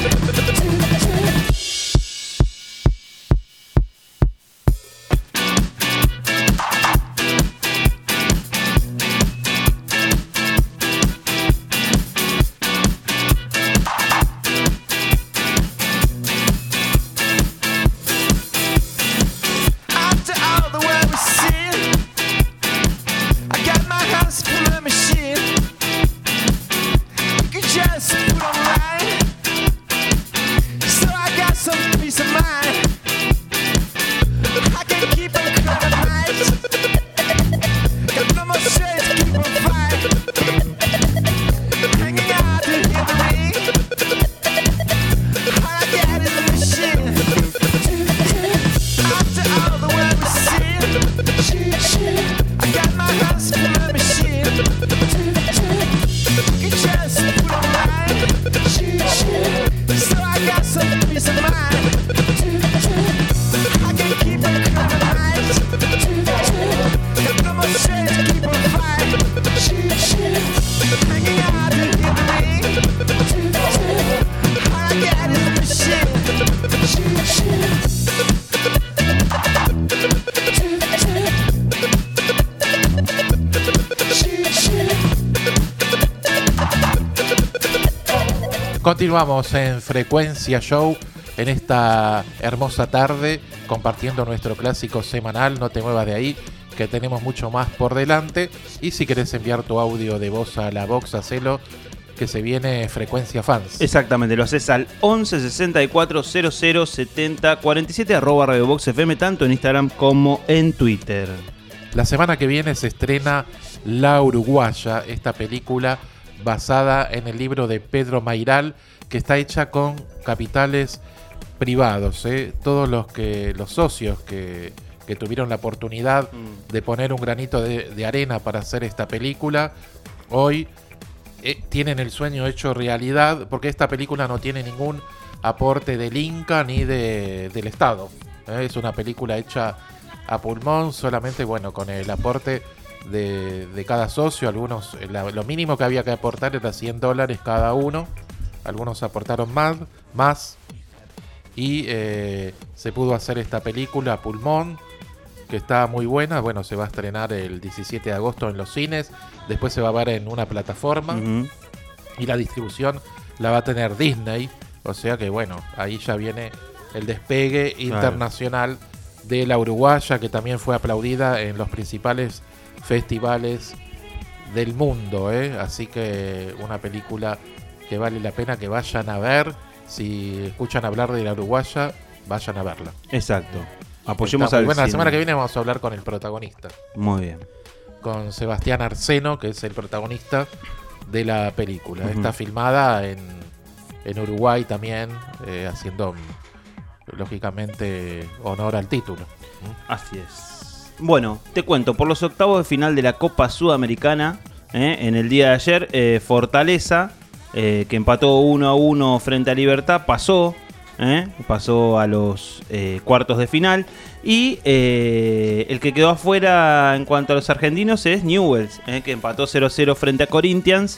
After all the way we see, I got my hands full of machine. You can just put online, so I got some peace of mind. I can keep on crying at night, got no more strength to keep on fighting. Hanging out to hear the ring, all I got is a machine. After all the way we see, I got my hands full of machine. You can just put online, so I got some peace of mind. I can keep on crying at night, got no more strength to keep on fighting. Hanging out to hear the ring, all I got is a machine.
Continuamos en Frecuencia Show en esta hermosa tarde compartiendo nuestro clásico semanal. No te muevas de ahí, que tenemos mucho más por delante. Y si querés enviar tu audio de voz a la box, hacelo, que se viene Frecuencia Fans.
Exactamente, lo haces al 11 64 00 70 47 @Radio Box FM, tanto en Instagram como en Twitter.
La semana que viene se estrena La Uruguaya, esta película basada en el libro de Pedro Mairal, que está hecha con capitales privados, todos los socios que tuvieron la oportunidad de poner un granito de arena para hacer esta película, hoy tienen el sueño hecho realidad, porque esta película no tiene ningún aporte del Inca ni del Estado. Es una película hecha a pulmón, solamente con el aporte de cada socio. Algunos, lo mínimo que había que aportar era $100 cada uno, algunos aportaron más y se pudo hacer esta película a pulmón, que está muy buena. Se va a estrenar el 17 de agosto en los cines, después se va a ver en una plataforma y la distribución la va a tener Disney, o sea que ahí ya viene el despegue internacional de La Uruguaya, que también fue aplaudida en los principales festivales del mundo, así que una película que vale la pena que vayan a ver. Si escuchan hablar de La Uruguaya, vayan a verla.
Exacto. Apoyemos al
Bueno, la
cine.
semana que viene vamos a hablar con el protagonista.
Muy bien.
Con Sebastián Arseno, que es el protagonista de la película.
Ujú.
Está filmada en Uruguay también, haciendo, lógicamente, honor al título.
Así es. Bueno, te cuento, por los octavos de final de la Copa Sudamericana, en el día de ayer, Fortaleza, que empató 1-1 frente a Libertad, pasó a los cuartos de final. Y el que quedó afuera en cuanto a los argentinos es Newell's, que empató 0-0 frente a Corinthians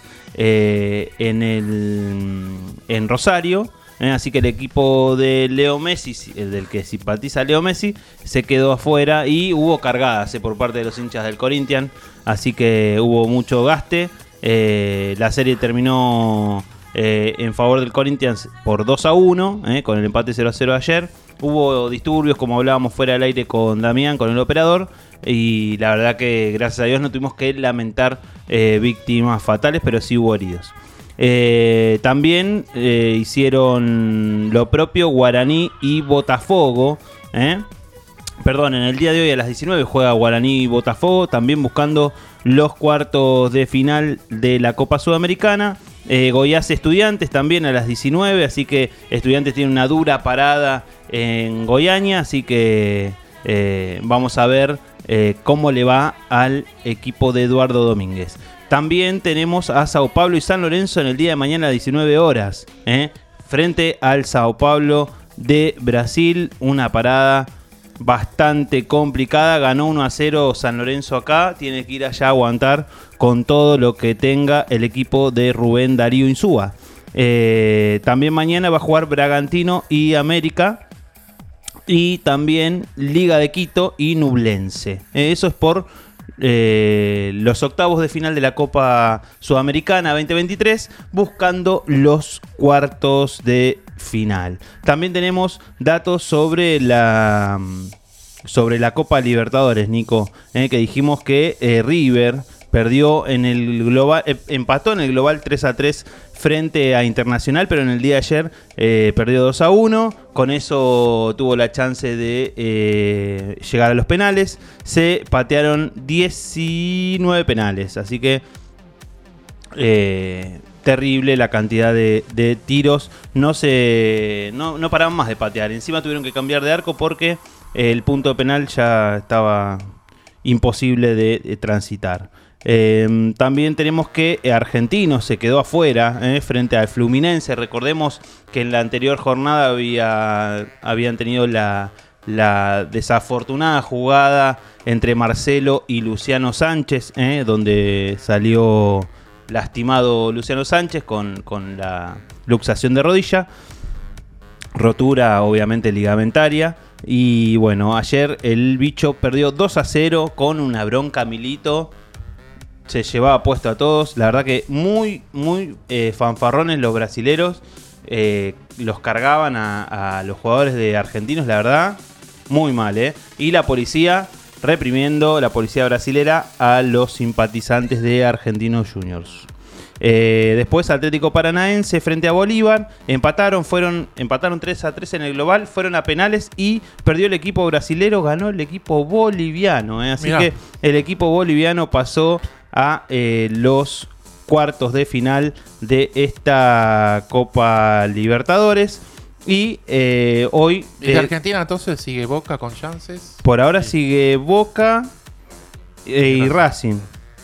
en Rosario. Así que el equipo de Leo Messi, el del que simpatiza Leo Messi, se quedó afuera y hubo cargadas por parte de los hinchas del Corinthians. Así que hubo mucho gaste. La serie terminó en favor del Corinthians por 2-1, con el empate 0-0 ayer. Hubo disturbios, como hablábamos fuera del aire con Damián, con el operador. Y la verdad que gracias a Dios no tuvimos que lamentar víctimas fatales, pero sí hubo heridos. También hicieron lo propio Guaraní y Botafogo. Perdón, en el día de hoy a las 19 juega Guaraní y Botafogo, también buscando los cuartos de final de la Copa Sudamericana. Goiás Estudiantes también a las 19, así que Estudiantes tiene una dura parada en Goiânia, así que vamos a ver cómo le va al equipo de Eduardo Domínguez. También tenemos a Sao Paulo y San Lorenzo en el día de mañana a 19 horas, frente al Sao Paulo de Brasil. Una parada bastante complicada. Ganó 1-0 San Lorenzo acá. Tiene que ir allá a aguantar con todo lo que tenga el equipo de Rubén Darío Insúa. También mañana va a jugar Bragantino y América. Y también Liga de Quito y Nublense. Eso es por los octavos de final de la Copa Sudamericana 2023, buscando los cuartos de final. También tenemos datos sobre la Copa Libertadores, Nico, que dijimos que River perdió en el global, empató en el global 3-3 frente a Internacional, pero en el día de ayer perdió 2-1. Con eso tuvo la chance de llegar a los penales. Se patearon 19 penales, así que terrible la cantidad de tiros. No paraban más de patear. Encima tuvieron que cambiar de arco porque el punto penal ya estaba imposible de transitar. También tenemos que Argentinos se quedó afuera frente al Fluminense. Recordemos que en la anterior jornada habían tenido la desafortunada jugada entre Marcelo y Luciano Sánchez, donde salió lastimado Luciano Sánchez con la luxación de rodilla, rotura obviamente ligamentaria. Y bueno, ayer el bicho perdió 2-0 con una bronca Milito. Se llevaba puesto a todos. La verdad que muy fanfarrones los brasileros. Los cargaban a los jugadores de Argentinos. La verdad, muy mal, Y la policía reprimiendo, la policía brasilera, a los simpatizantes de Argentinos Juniors. Después Atlético Paranaense frente a Bolívar. Empataron 3-3 en el global. Fueron a penales y perdió el equipo brasilero. Ganó el equipo boliviano. Así Mirá. Que el equipo boliviano pasó a los cuartos de final de esta Copa Libertadores. Y hoy...
¿Y de Argentina entonces sigue Boca con chances?
Por ahora sigue Boca y Racing.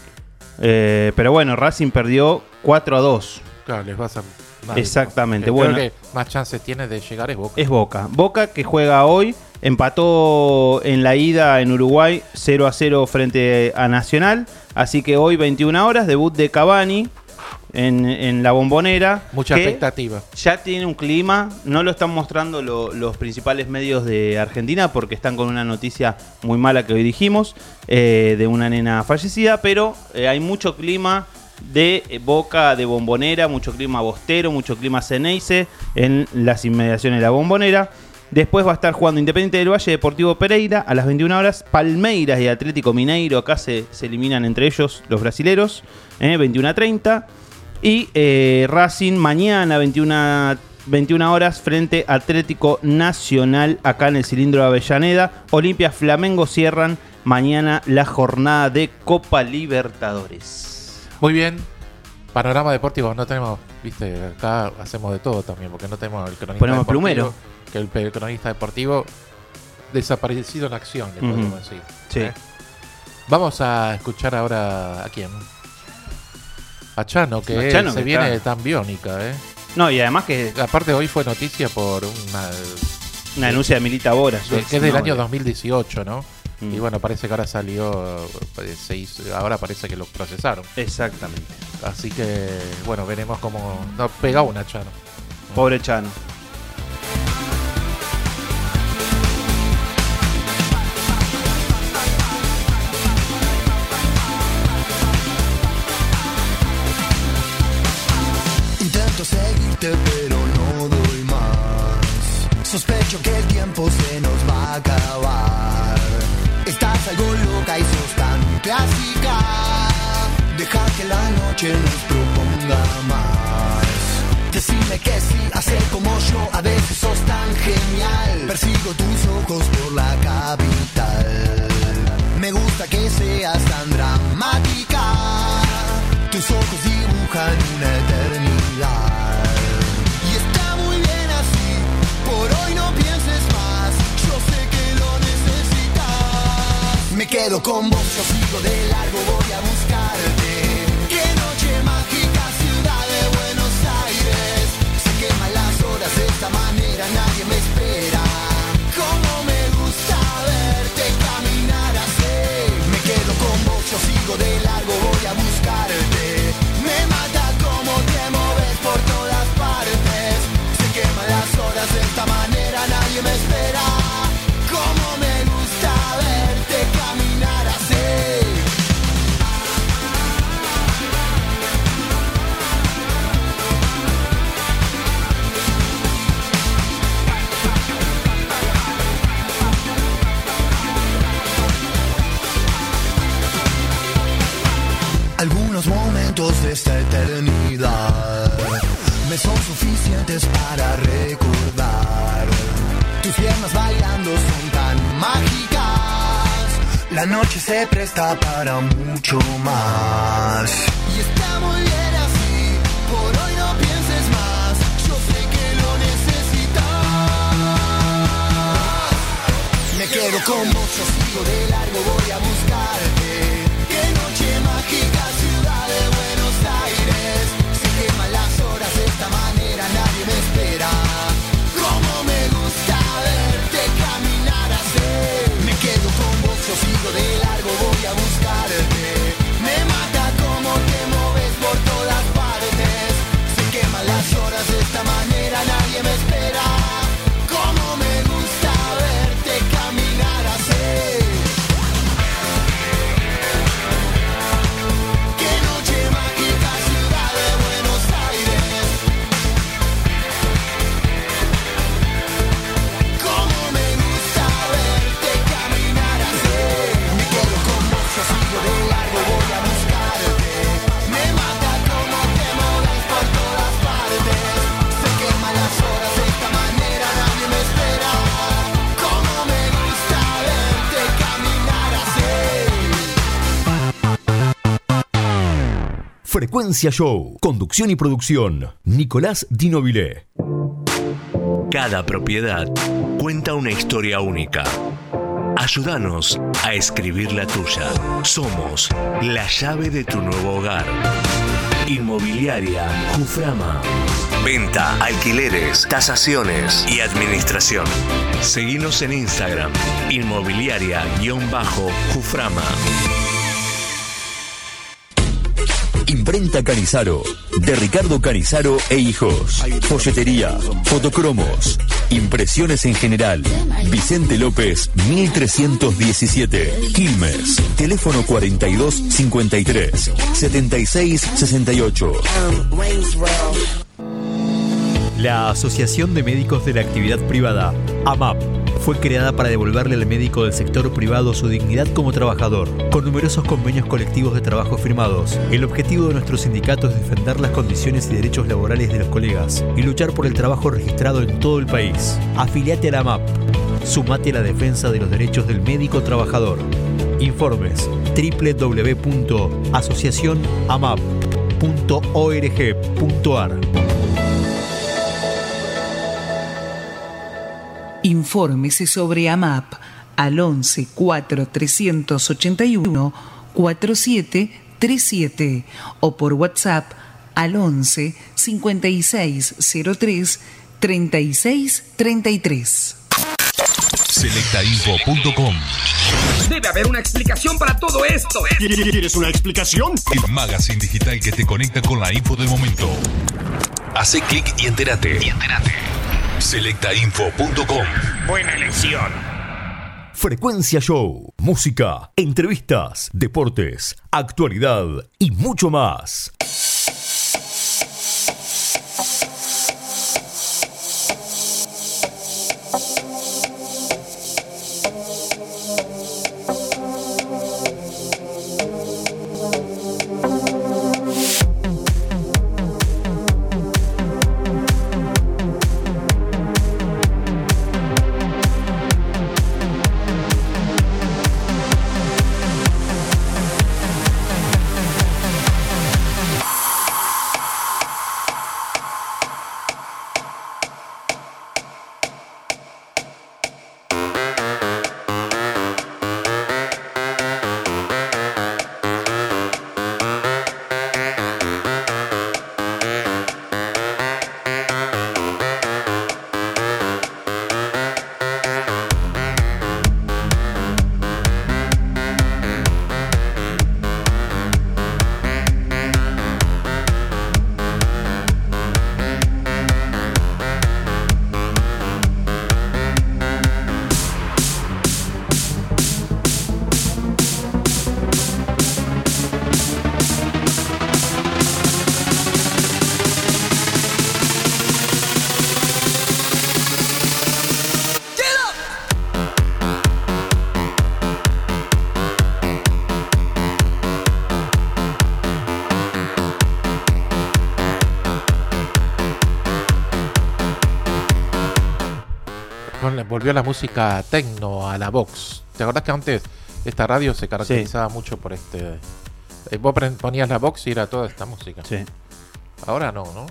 Pero bueno, Racing perdió 4-2.
Claro, les vas a...
Exactamente.
Creo
Bueno,
que más chances tiene de llegar es Boca.
Es Boca. Boca que juega hoy. Empató en la ida en Uruguay 0-0 frente a Nacional. Así que hoy 21 horas, debut de Cavani en la Bombonera.
Mucha expectativa.
Ya tiene un clima. No lo están mostrando los principales medios de Argentina porque están con una noticia muy mala que hoy dijimos, de una nena fallecida. Pero hay mucho clima de Boca, de Bombonera, mucho clima bostero, mucho clima Ceneice en las inmediaciones de la Bombonera. Después va a estar jugando Independiente del Valle, Deportivo Pereira a las 21 horas. Palmeiras y Atlético Mineiro, acá se eliminan entre ellos los brasileros, 21:30. Y Racing mañana 21:30 21 horas frente a Atlético Nacional acá en el Cilindro de Avellaneda. Olimpia, Flamengo cierran mañana la jornada de Copa Libertadores.
Muy bien. Panorama deportivo, no tenemos, viste, acá hacemos de todo también, porque no tenemos el cronista
Ponemos
deportivo,
plumero.
que el cronista deportivo desaparecido en acción, le podemos decir.
Sí.
Vamos a escuchar ahora a quién. A Chano, que
Chano,
se
que
viene
está
tan biónica,
No, y además que...
Aparte hoy fue noticia por
una denuncia de Milita Boras.
Que es del año 2018, ¿no? Y bueno, parece que ahora salió, ahora parece que lo procesaron.
Exactamente.
Así que, bueno, veremos cómo nos pega una Chano.
Pobre Chano.
Intento seguirte pero no doy más. Sospecho que el tiempo se nos va a acabar. Estás algo loca y sos tan clásica. Deja que la noche nos proponga más. Decime que sí, hacer como yo, a veces sos tan genial. Persigo tus ojos por la capital. Me gusta que seas tan dramática. Tus ojos dibujan una eternidad. Y está muy bien así, por hoy no pienses más. Yo sé que lo necesitas. Me quedo con vos, yo sigo de largo, voy a buscarte. Qué noche mágica, ciudad de Buenos Aires. Se queman las horas de esta manera, nadie me espera. Cómo me gusta verte caminar así. Me quedo con vos, yo sigo de largo, voy a buscarte. Me mata cómo te moves por todas partes. Se queman las horas de esta manera, nadie me espera. Cómo me gusta verte caminar así. Algunos momentos de esta eternidad me son suficientes para recordar. Tus piernas bailando son tan mágicas. La noche se presta para mucho más. Y está muy bien así, por hoy no pienses más. Yo sé que lo necesitas. Me quedo con vos, yo sigo de largo, voy a buscarte. Qué noche mágica, ciudad de Buenos Aires. Se queman las horas de esta manera, nadie me espera. Cómo me gusta verte caminar así. Me quedo con vos, yo sigo de largo, voy a buscarte. Me mata cómo te moves por todas partes. Se queman las horas de esta manera, nadie me espera. Cómo me gusta verte caminar así.
Frecuencia Show. Conducción y producción. Nicolás Di Nobile.
Cada propiedad cuenta una historia única. Ayúdanos a escribir la tuya. Somos la llave de tu nuevo hogar. Inmobiliaria Juframa. Venta, alquileres, tasaciones y administración. Seguinos en Instagram. Inmobiliaria_Juframa.
Imprenta Canizaro, de Ricardo Canizaro e Hijos. Folletería, fotocromos, impresiones en general. Vicente López, 1317. Quilmes, teléfono 4253 7668.
La Asociación de Médicos de la Actividad Privada, AMAP, fue creada para devolverle al médico del sector privado su dignidad como trabajador, con numerosos convenios colectivos de trabajo firmados. El objetivo de nuestro sindicato es defender las condiciones y derechos laborales de los colegas y luchar por el trabajo registrado en todo el país. Afiliate a la AMAP. Sumate a la defensa de los derechos del médico trabajador. Informes: www.asociacionamap.org.ar.
Infórmese sobre AMAP al 11 4 381 4737 o por WhatsApp al 11 5603 3633.
Selectainfo.com.
Debe haber una explicación para todo esto.
¿Quieres una explicación?
El magazine digital que te conecta con la info del momento. Hace clic y entérate. Selectainfo.com.
Buena elección.
Frecuencia Show, música, entrevistas, deportes, actualidad y mucho más.
Volvió la música techno a la Vox. ¿Te acordás que antes esta radio se caracterizaba mucho por vos ponías la Vox y era toda esta música?
Sí.
Ahora no, ¿no?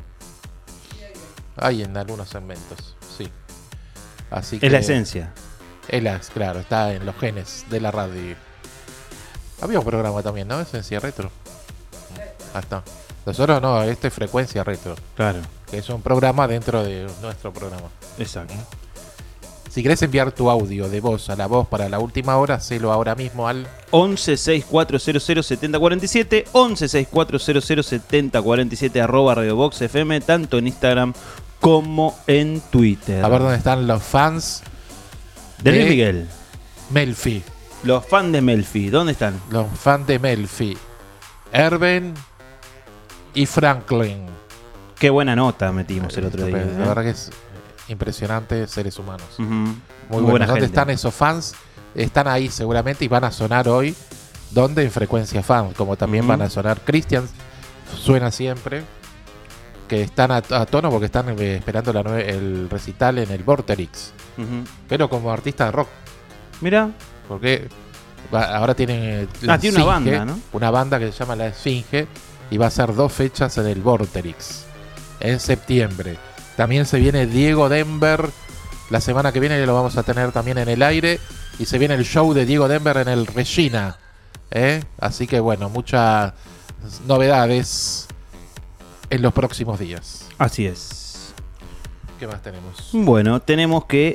Hay en algunos segmentos, sí. Así que
es la esencia.
Claro, está en los genes de la radio. Había un programa también, ¿no? Esencia Retro. Ahí está. Nosotros no, este es Frecuencia Retro.
Claro.
Que es un programa dentro de nuestro programa.
Exacto.
Si querés enviar tu audio de voz a la voz para la última hora, hacelo ahora mismo al
11 6400 7047, 11 6400 7047 @RadioVox FM, tanto en Instagram como en Twitter.
A ver dónde están los fans
de Luis Miguel.
Melfi.
Los fans de Melfi, ¿dónde están?
Los fans de Melfi. Erben y Franklin.
Qué buena nota metimos el otro día.
La verdad que es impresionante, seres humanos.
Muy
buena. ¿Dónde
gente
están esos fans? Están ahí seguramente y van a sonar hoy. ¿Dónde? En Frecuencia Fan. Como también van a sonar Christians. Suena siempre. Que están a tono porque están esperando el recital en el Vorterix. Pero como artista de rock.
Mira.
Porque ahora tienen
tiene una banda, ¿no?
Una banda que se llama La Esfinge. Y va a ser 2 fechas en el Vorterix. En septiembre. También se viene Diego Denver. La semana que viene lo vamos a tener también en el aire. Y se viene el show de Diego Denver en el Regina. Así que bueno, muchas novedades en los próximos días.
Así es.
¿Qué más tenemos?
Bueno, tenemos que...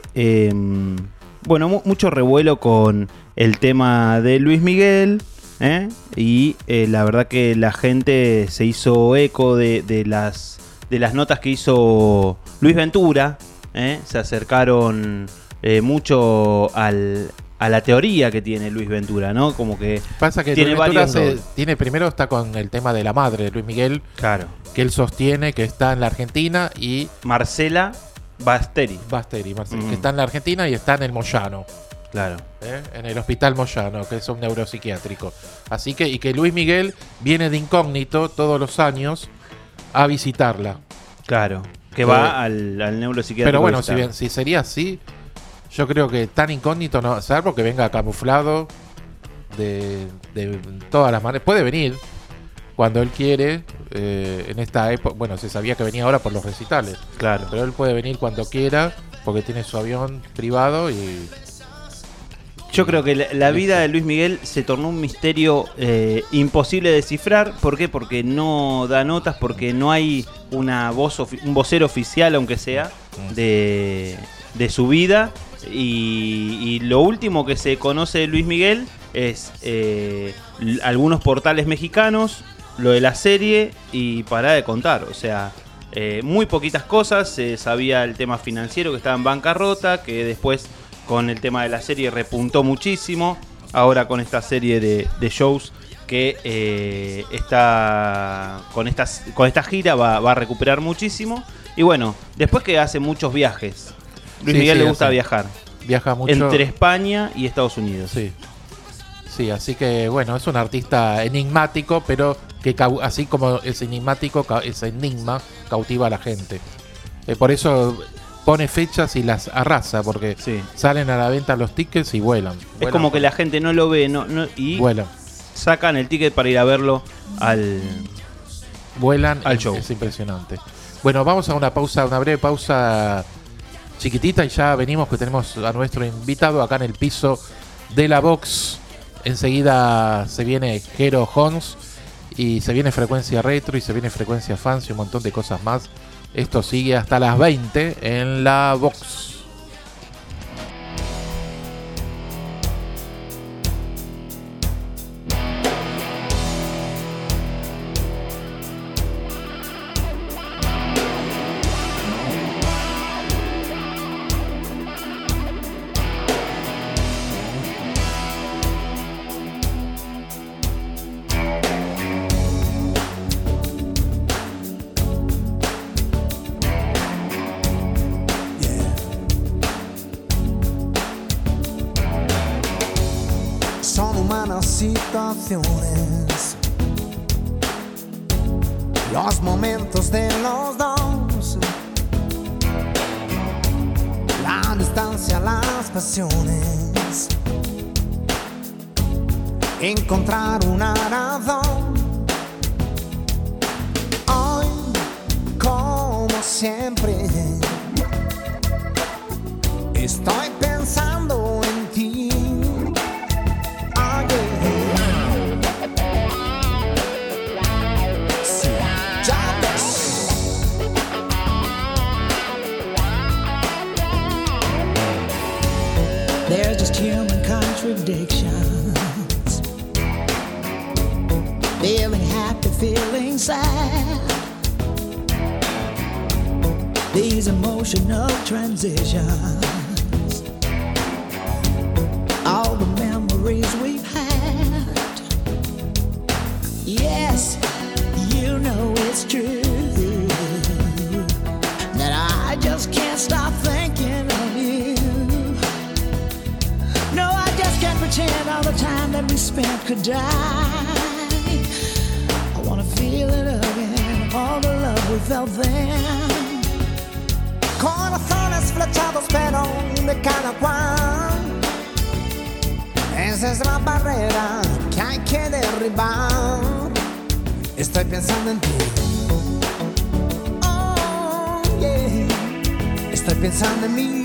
mucho revuelo con el tema de Luis Miguel. Y la verdad que la gente se hizo eco de las notas que hizo Luis Ventura. Se acercaron mucho a la teoría que tiene Luis Ventura, ¿no? Como que
pasa que
tiene
Luis Ventura
varios
primero está con el tema de la madre de Luis Miguel,
claro,
que él sostiene que está en la Argentina, y
Marcela Basteri,
que está en la Argentina y está en el Moyano.
Claro.
En el Hospital Moyano, que es un neuropsiquiátrico. Así que, y que Luis Miguel viene de incógnito todos los años a visitarla.
Claro, que va al neuropsiquiátrico.
Pero bueno, si sería así, yo creo que tan incógnito no, salvo que venga camuflado de todas las maneras. Puede venir cuando él quiere, en esta época. Bueno, se sabía que venía ahora por los recitales.
Claro.
Pero él puede venir cuando quiera, porque tiene su avión privado y...
Yo creo que la vida de Luis Miguel se tornó un misterio imposible de descifrar. ¿Por qué? Porque no da notas, porque no hay un vocero oficial, aunque sea, de su vida. Y lo último que se conoce de Luis Miguel es algunos portales mexicanos, lo de la serie y para de contar. O sea, muy poquitas cosas. Se sabía el tema financiero, que estaba en bancarrota, que después... Con el tema de la serie repuntó muchísimo. Ahora con esta serie de shows que está con esta gira va a recuperar muchísimo. Y bueno, después que hace muchos viajes. Luis Miguel le gusta viajar.
Viaja mucho.
Entre España y Estados Unidos.
Sí, así que bueno, es un artista enigmático, pero que así como es enigmático, ese enigma cautiva a la gente. Por eso... pone fechas y las arrasa, porque salen a la venta los tickets y vuelan.
Es como que la gente no lo ve y
vuelan.
Sacan el ticket para ir a verlo al show.
Es impresionante. Bueno, vamos a una breve pausa chiquitita y ya venimos, que tenemos a nuestro invitado acá en el piso de la box. Enseguida se viene Jero Hons y se viene Frecuencia Retro y se viene Frecuencia Fans y un montón de cosas más. Esto sigue hasta las 20 en la box.
Situaciones, los momentos de los dos, la distancia, las pasiones, encontrar una razón. Hoy, como siempre, estoy pensando en ti.
They're just human contradictions. Feeling happy, feeling sad. These emotional transitions. All the memories we've had. Yes, you know it's true that I just can't stop thinking of you. No, I just can't pretend all the time that we spent could die. I wanna feel it again, all the love we felt then.
Corazones flechados pero de cada cual. Esa es la barrera que hay que derribar. Estoy pensando en ti. Oh, yeah. Estoy pensando en mí.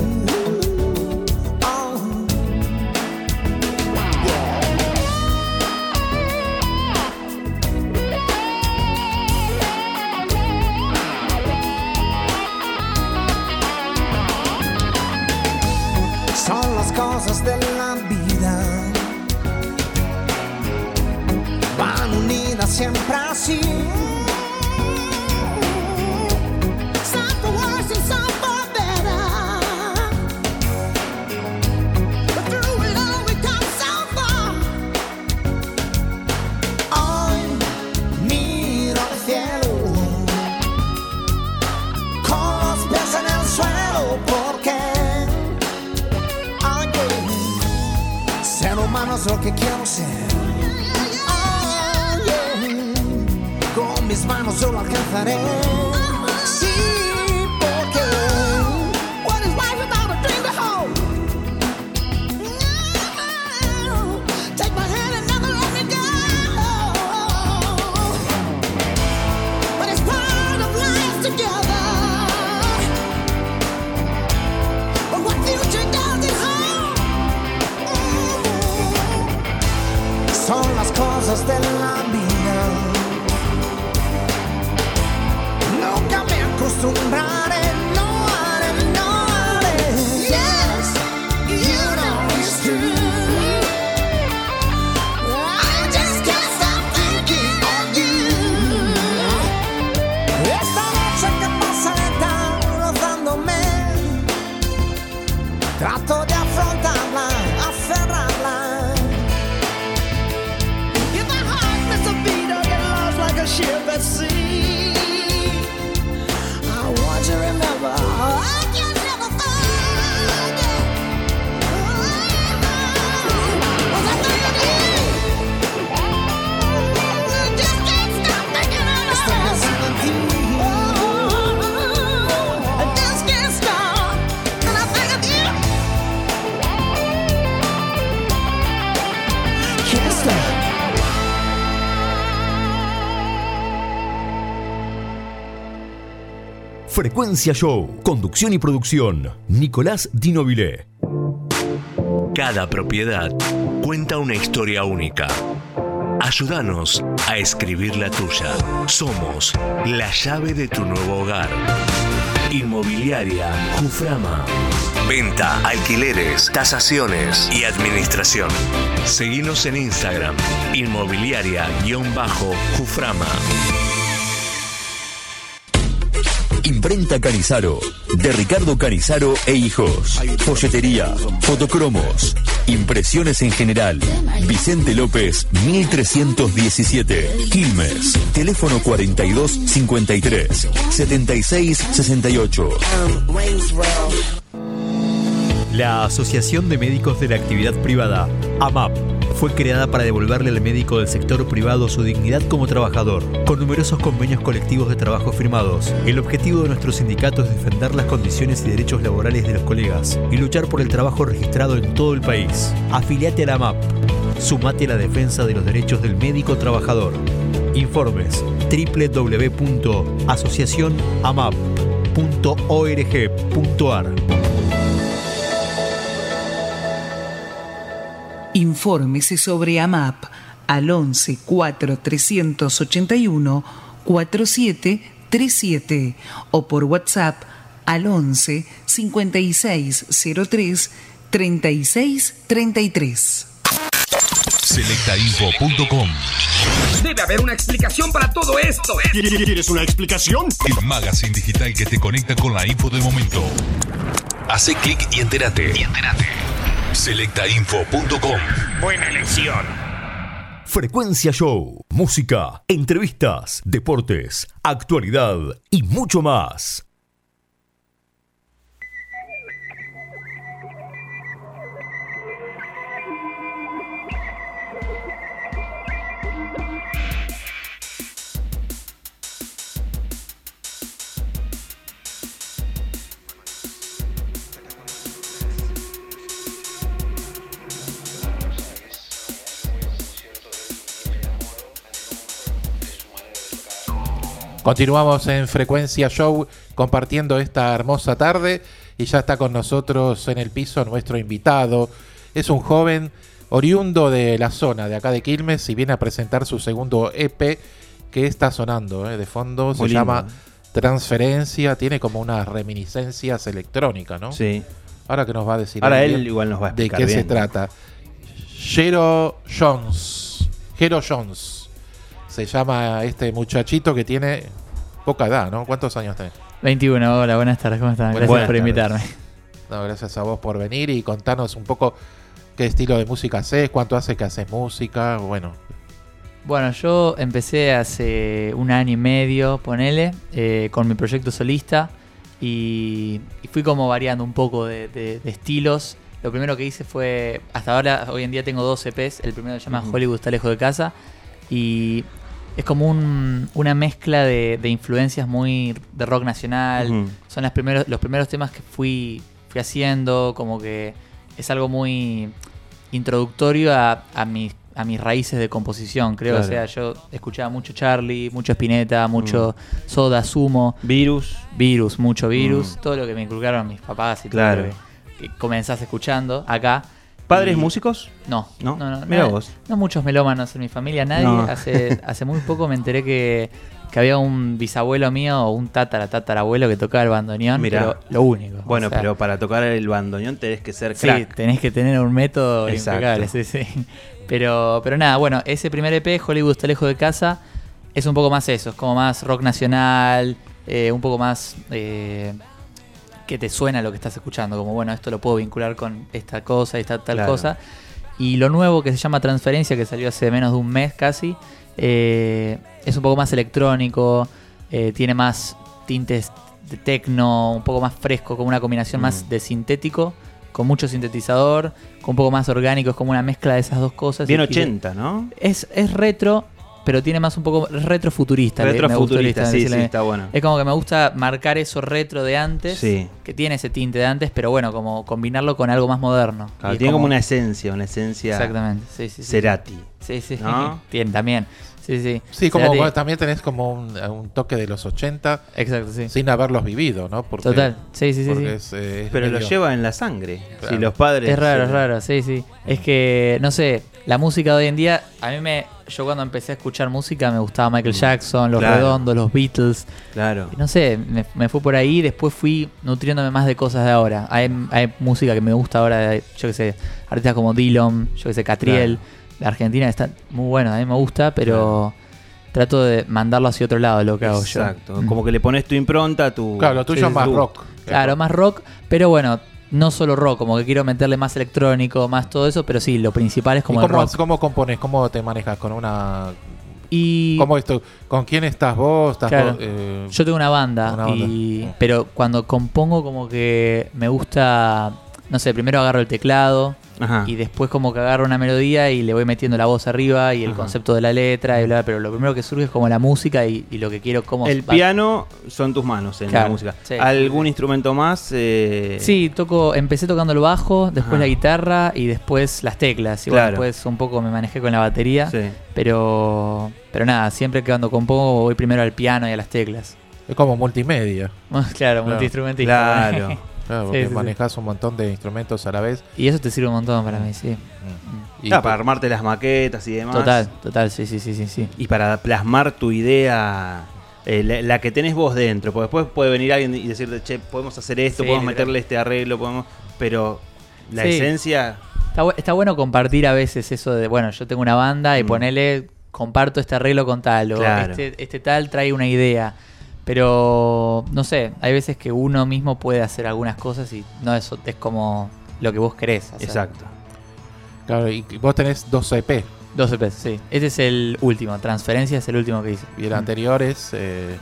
Son las cosas de la vida, van unidas siempre así.
Some for worse and some for better. But through it all we come so far.
Hoy miro al cielo con los pies en el suelo.
lo que quiero ser. Oh, yeah. Con mis manos yo lo alcanzaré. Sí, porque what is life without a dream to hold? No, take my hand and never let me go. But it's part of life together. But what future does it hold? Son las cosas de la vida. Nunca me acostumbraré, no haré. Yes, you know it's true. I just can't stop thinking of you. Esta noche que pasa está rozándome. Trato de afrontarla, aferrarla. If my heart misses a beat, I get lost like a ship at sea. I want you to remember, I can never forget. Was I thinking of you? I just can't stop thinking of you. Estoy pensando en ti. I just can't stop, and I think of you. Can't stop.
Frecuencia Show. Conducción y producción. Nicolás Di Nobile.
Cada propiedad cuenta una historia única. Ayúdanos a escribir la tuya. Somos la llave de tu nuevo hogar. Inmobiliaria Juframa. Venta, alquileres, tasaciones y administración. Seguinos en Instagram. Inmobiliaria_Juframa.
Imprenta Canizaro, de Ricardo Canizaro e Hijos. Folletería, fotocromos, impresiones en general. Vicente López, 1317. Quilmes, teléfono 4253 7668.
La Asociación de Médicos de la Actividad Privada, AMAP, fue creada para devolverle al médico del sector privado su dignidad como trabajador, con numerosos convenios colectivos de trabajo firmados. El objetivo de nuestro sindicato es defender las condiciones y derechos laborales de los colegas y luchar por el trabajo registrado en todo el país. Afiliate a la AMAP. Sumate a la defensa de los derechos del médico trabajador. Informes: www.asociacionamap.org.ar.
Infórmese sobre AMAP al 11 4 381 4737 o por WhatsApp al 11 5603 3633.
Selectainfo.com.
Debe haber una explicación para todo esto.
¿Quieres una explicación?
El magazine digital que te conecta con la info del momento. Hace clic y entérate. Selectainfo.com.
Buena elección.
Frecuencia Show. Música, entrevistas, deportes, actualidad y mucho más.
Continuamos en Frecuencia Show compartiendo esta hermosa tarde y ya está con nosotros en el piso nuestro invitado. Es un joven oriundo de la zona de acá de Quilmes y viene a presentar su segundo EP que está sonando de fondo. Se llama Transferencia, tiene como unas reminiscencias electrónicas, ¿no?
Sí.
Ahora que nos va a decir
ahora él igual nos va a explicar
de qué
bien.
se trata. Jero Jones se llama este muchachito que tiene poca edad, ¿no? ¿Cuántos años tenés?
21, hola, buenas tardes, ¿cómo están? Gracias por invitarme.
No, gracias a vos por venir y contarnos un poco qué estilo de música haces, cuánto hace que haces música, bueno.
Bueno, yo empecé hace 1 año y medio, ponele, con mi proyecto solista y fui como variando un poco de estilos lo primero que hice fue, hasta ahora, hoy en día tengo 2 EPs. El primero se llama
Ujú.
Hollywood está lejos de casa. Y es como una mezcla de influencias muy de rock nacional.
Ujú.
Son los primeros temas que fui haciendo, como que es algo muy introductorio a mis raíces de composición, creo.
Claro.
O sea, yo escuchaba mucho Charlie, mucho Spinetta, mucho Soda, Sumo.
Virus,
mucho Virus. Todo lo que me inculcaron mis papás y
Claro.
todo lo que comenzás escuchando acá.
¿Padres
Y-
músicos?
No,
¿No?
no,
Mirá
no,
vos.
no muchos melómanos en mi familia, nadie.
No.
Hace muy poco me enteré que había un bisabuelo mío o un tatarabuelo que tocaba el bandoneón,
Mirá.
pero lo único.
Bueno,
o sea,
pero para tocar el bandoneón tenés que ser
sí,
crack.
tenés que tener un método
Exacto.
impecable, sí, sí. Pero nada, bueno, ese primer EP, Hollywood está lejos de casa, es un poco más eso, es como más rock nacional, un poco más que te suena lo que estás escuchando, como bueno, esto lo puedo vincular con esta cosa y esta tal
Claro.
cosa. Y lo nuevo que se llama Transferencia, que salió hace menos de un mes casi, es un poco más electrónico, tiene más tintes de techno, un poco más fresco, como una combinación más de sintético, con mucho sintetizador, con un poco más orgánico, es como una mezcla de esas dos cosas.
Bien
Y-
80, ¿no?
Es retro, pero tiene más un poco retrofuturista.
Retrofuturista, sí,
decirle.
está bueno.
Es como que me gusta marcar eso retro de antes,
Sí.
que tiene ese tinte de antes, pero bueno, como combinarlo con algo más moderno.
Claro,
Y es
tiene como una esencia
Exactamente, sí, sí, sí.
Cerati.
Sí, sí.
¿No?
Tiene también. Sí, sí.
Sí, como
Cerati-
vos también tenés como un toque de los 80.
Exacto, sí.
Sin haberlos vivido, ¿no? Porque,
Total, sí, sí, sí.
porque
sí.
es
Pero lo
medio-
lleva en la sangre.
Claro.
Si los padres.
Es raro, sí, sí. Es que, no sé, la música de hoy en día, yo cuando empecé a escuchar música me gustaba Michael Jackson, Los
Claro.
Redondos, los Beatles.
Claro.
No sé, me fui por ahí, después fui nutriéndome más de cosas de ahora. Hay música que me gusta ahora, yo qué sé, artistas como Dillon, yo qué sé, Catriel.
Claro.
La Argentina está muy buena, a mí me gusta, pero trato de mandarlo hacia otro lado lo que hago yo.
Exacto. Como que le pones tu impronta, tu.
Claro, lo tuyo es más rock.
Claro, más rock, pero bueno, no solo rock, como que quiero meterle más electrónico, más todo eso, pero sí, lo principal es como
¿Y
el rock.
cómo compones? ¿Cómo te manejas? ¿Con una...?
Y
¿Cómo esto? ¿Con quién estás vos? ¿Estás
claro,
vos,
yo tengo una banda,
una banda.
pero cuando compongo como que me gusta, no sé, primero agarro el teclado
Ajá.
y después como que agarro una melodía y le voy metiendo la voz arriba y el
Ajá.
concepto de la letra y bla, pero lo primero que surge es como la música y lo que quiero como...
El piano son tus manos en
Claro,
la música.
sí.
¿Algún instrumento más?
Sí, empecé tocando el bajo, después
Ajá.
la guitarra y después las teclas. Y
Claro.
bueno, después un poco me manejé con la batería.
Sí.
Pero nada, siempre que cuando compongo voy primero al piano y a las teclas.
Es como multimedia.
Claro, multiinstrumentista.
Claro.
Claro,
Sí,
porque
sí, sí.
manejas un montón de instrumentos a la vez.
Y eso te sirve un montón para mí, sí.
Y
Para armarte las maquetas y demás.
Total, sí, sí, sí, sí, sí.
Y para plasmar tu idea, la que tenés vos dentro. Porque después puede venir alguien y decirte, che, podemos hacer esto,
Sí,
podemos
literal.
meterle este arreglo, pero la
Sí.
esencia.
Está bueno compartir a veces eso de, bueno, yo tengo una banda y ponele, comparto este arreglo con tal, o
Claro.
este tal trae una idea. Pero, no sé, hay veces que uno mismo puede hacer algunas cosas y no es como lo que vos querés hacer.
Exacto.
Claro, y vos tenés 2 EP.
2 EPs, sí. Este es el último, Transferencia es el último que hice.
Y el anterior es...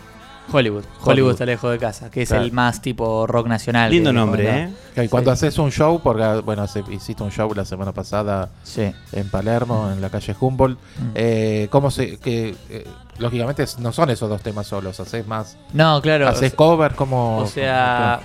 Hollywood está lejos de casa, que es
Claro.
el más tipo rock nacional.
Lindo
que
nombre,
comentaba.
Y cuando
Sí.
haces un show, porque bueno, hiciste un show la semana pasada
Sí.
en Palermo, en la calle Humboldt, ¿cómo lógicamente no son esos 2 temas solos, haces más...
No, claro.
¿Haces cover? ¿Cómo...?
O sea,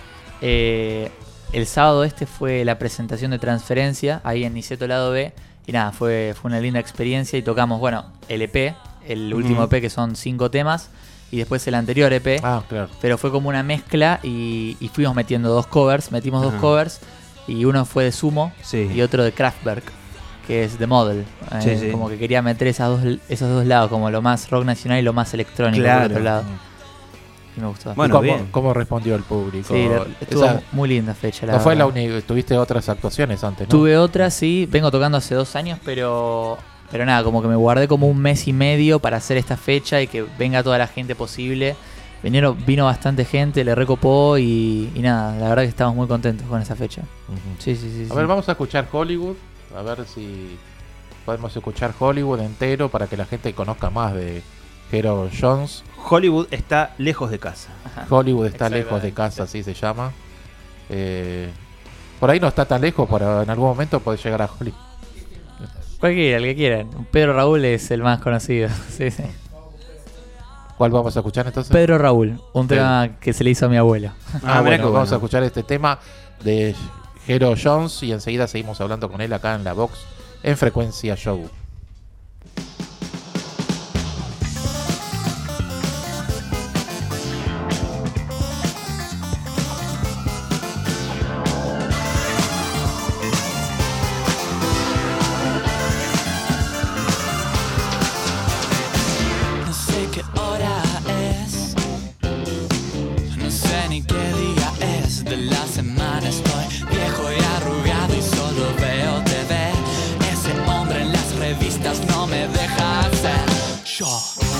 el sábado fue la presentación de Transferencia, ahí en Niceto Lado B, y nada, fue una linda experiencia y tocamos, bueno, el EP, el último EP que son 5 temas, y después el anterior EP,
claro.
pero fue como una mezcla y fuimos metiendo 2 covers, metimos 2
Ajá.
covers, y uno fue de Sumo
Sí.
y otro de Kraftwerk, que es The Model.
Sí, sí.
Como que quería meter esos dos lados, como lo más rock nacional y lo más electrónico
Claro.
por otro lado. Y me gustó.
Bueno,
¿Y
bien.
cómo respondió el público?
Sí, estuvo
Esa-
muy linda fecha. La
no fue la
verdad.
única, tuviste otras actuaciones antes, ¿no?
Tuve otra, sí, vengo tocando hace 2 años, pero nada, como que me guardé como un mes y medio para hacer esta fecha y que venga toda la gente posible. Vino bastante gente, le recopó y nada, la verdad que estamos muy contentos con esa fecha. Sí, sí, sí.
A
sí.
ver, vamos a escuchar Hollywood, a ver si podemos escuchar Hollywood entero para que la gente conozca más de Hero Jones.
Hollywood está lejos de casa.
Hollywood está lejos de
Exactamente.
casa, así se llama. Por ahí no está tan lejos, pero en algún momento podés llegar a Hollywood.
Cualquiera, el que quieran. Pedro Raúl es el más conocido. Sí, sí.
¿Cuál vamos a escuchar entonces?
Pedro Raúl, un tema que se le hizo a mi abuelo.
Bueno, vamos a escuchar este tema de Jero Jones y enseguida seguimos hablando con él acá en la box en Frecuencia Show.
No sé qué hora es, no sé ni qué día es de la semana. Estoy viejo y arrugado y solo veo TV. Ese hombre en las revistas no me deja ser yo.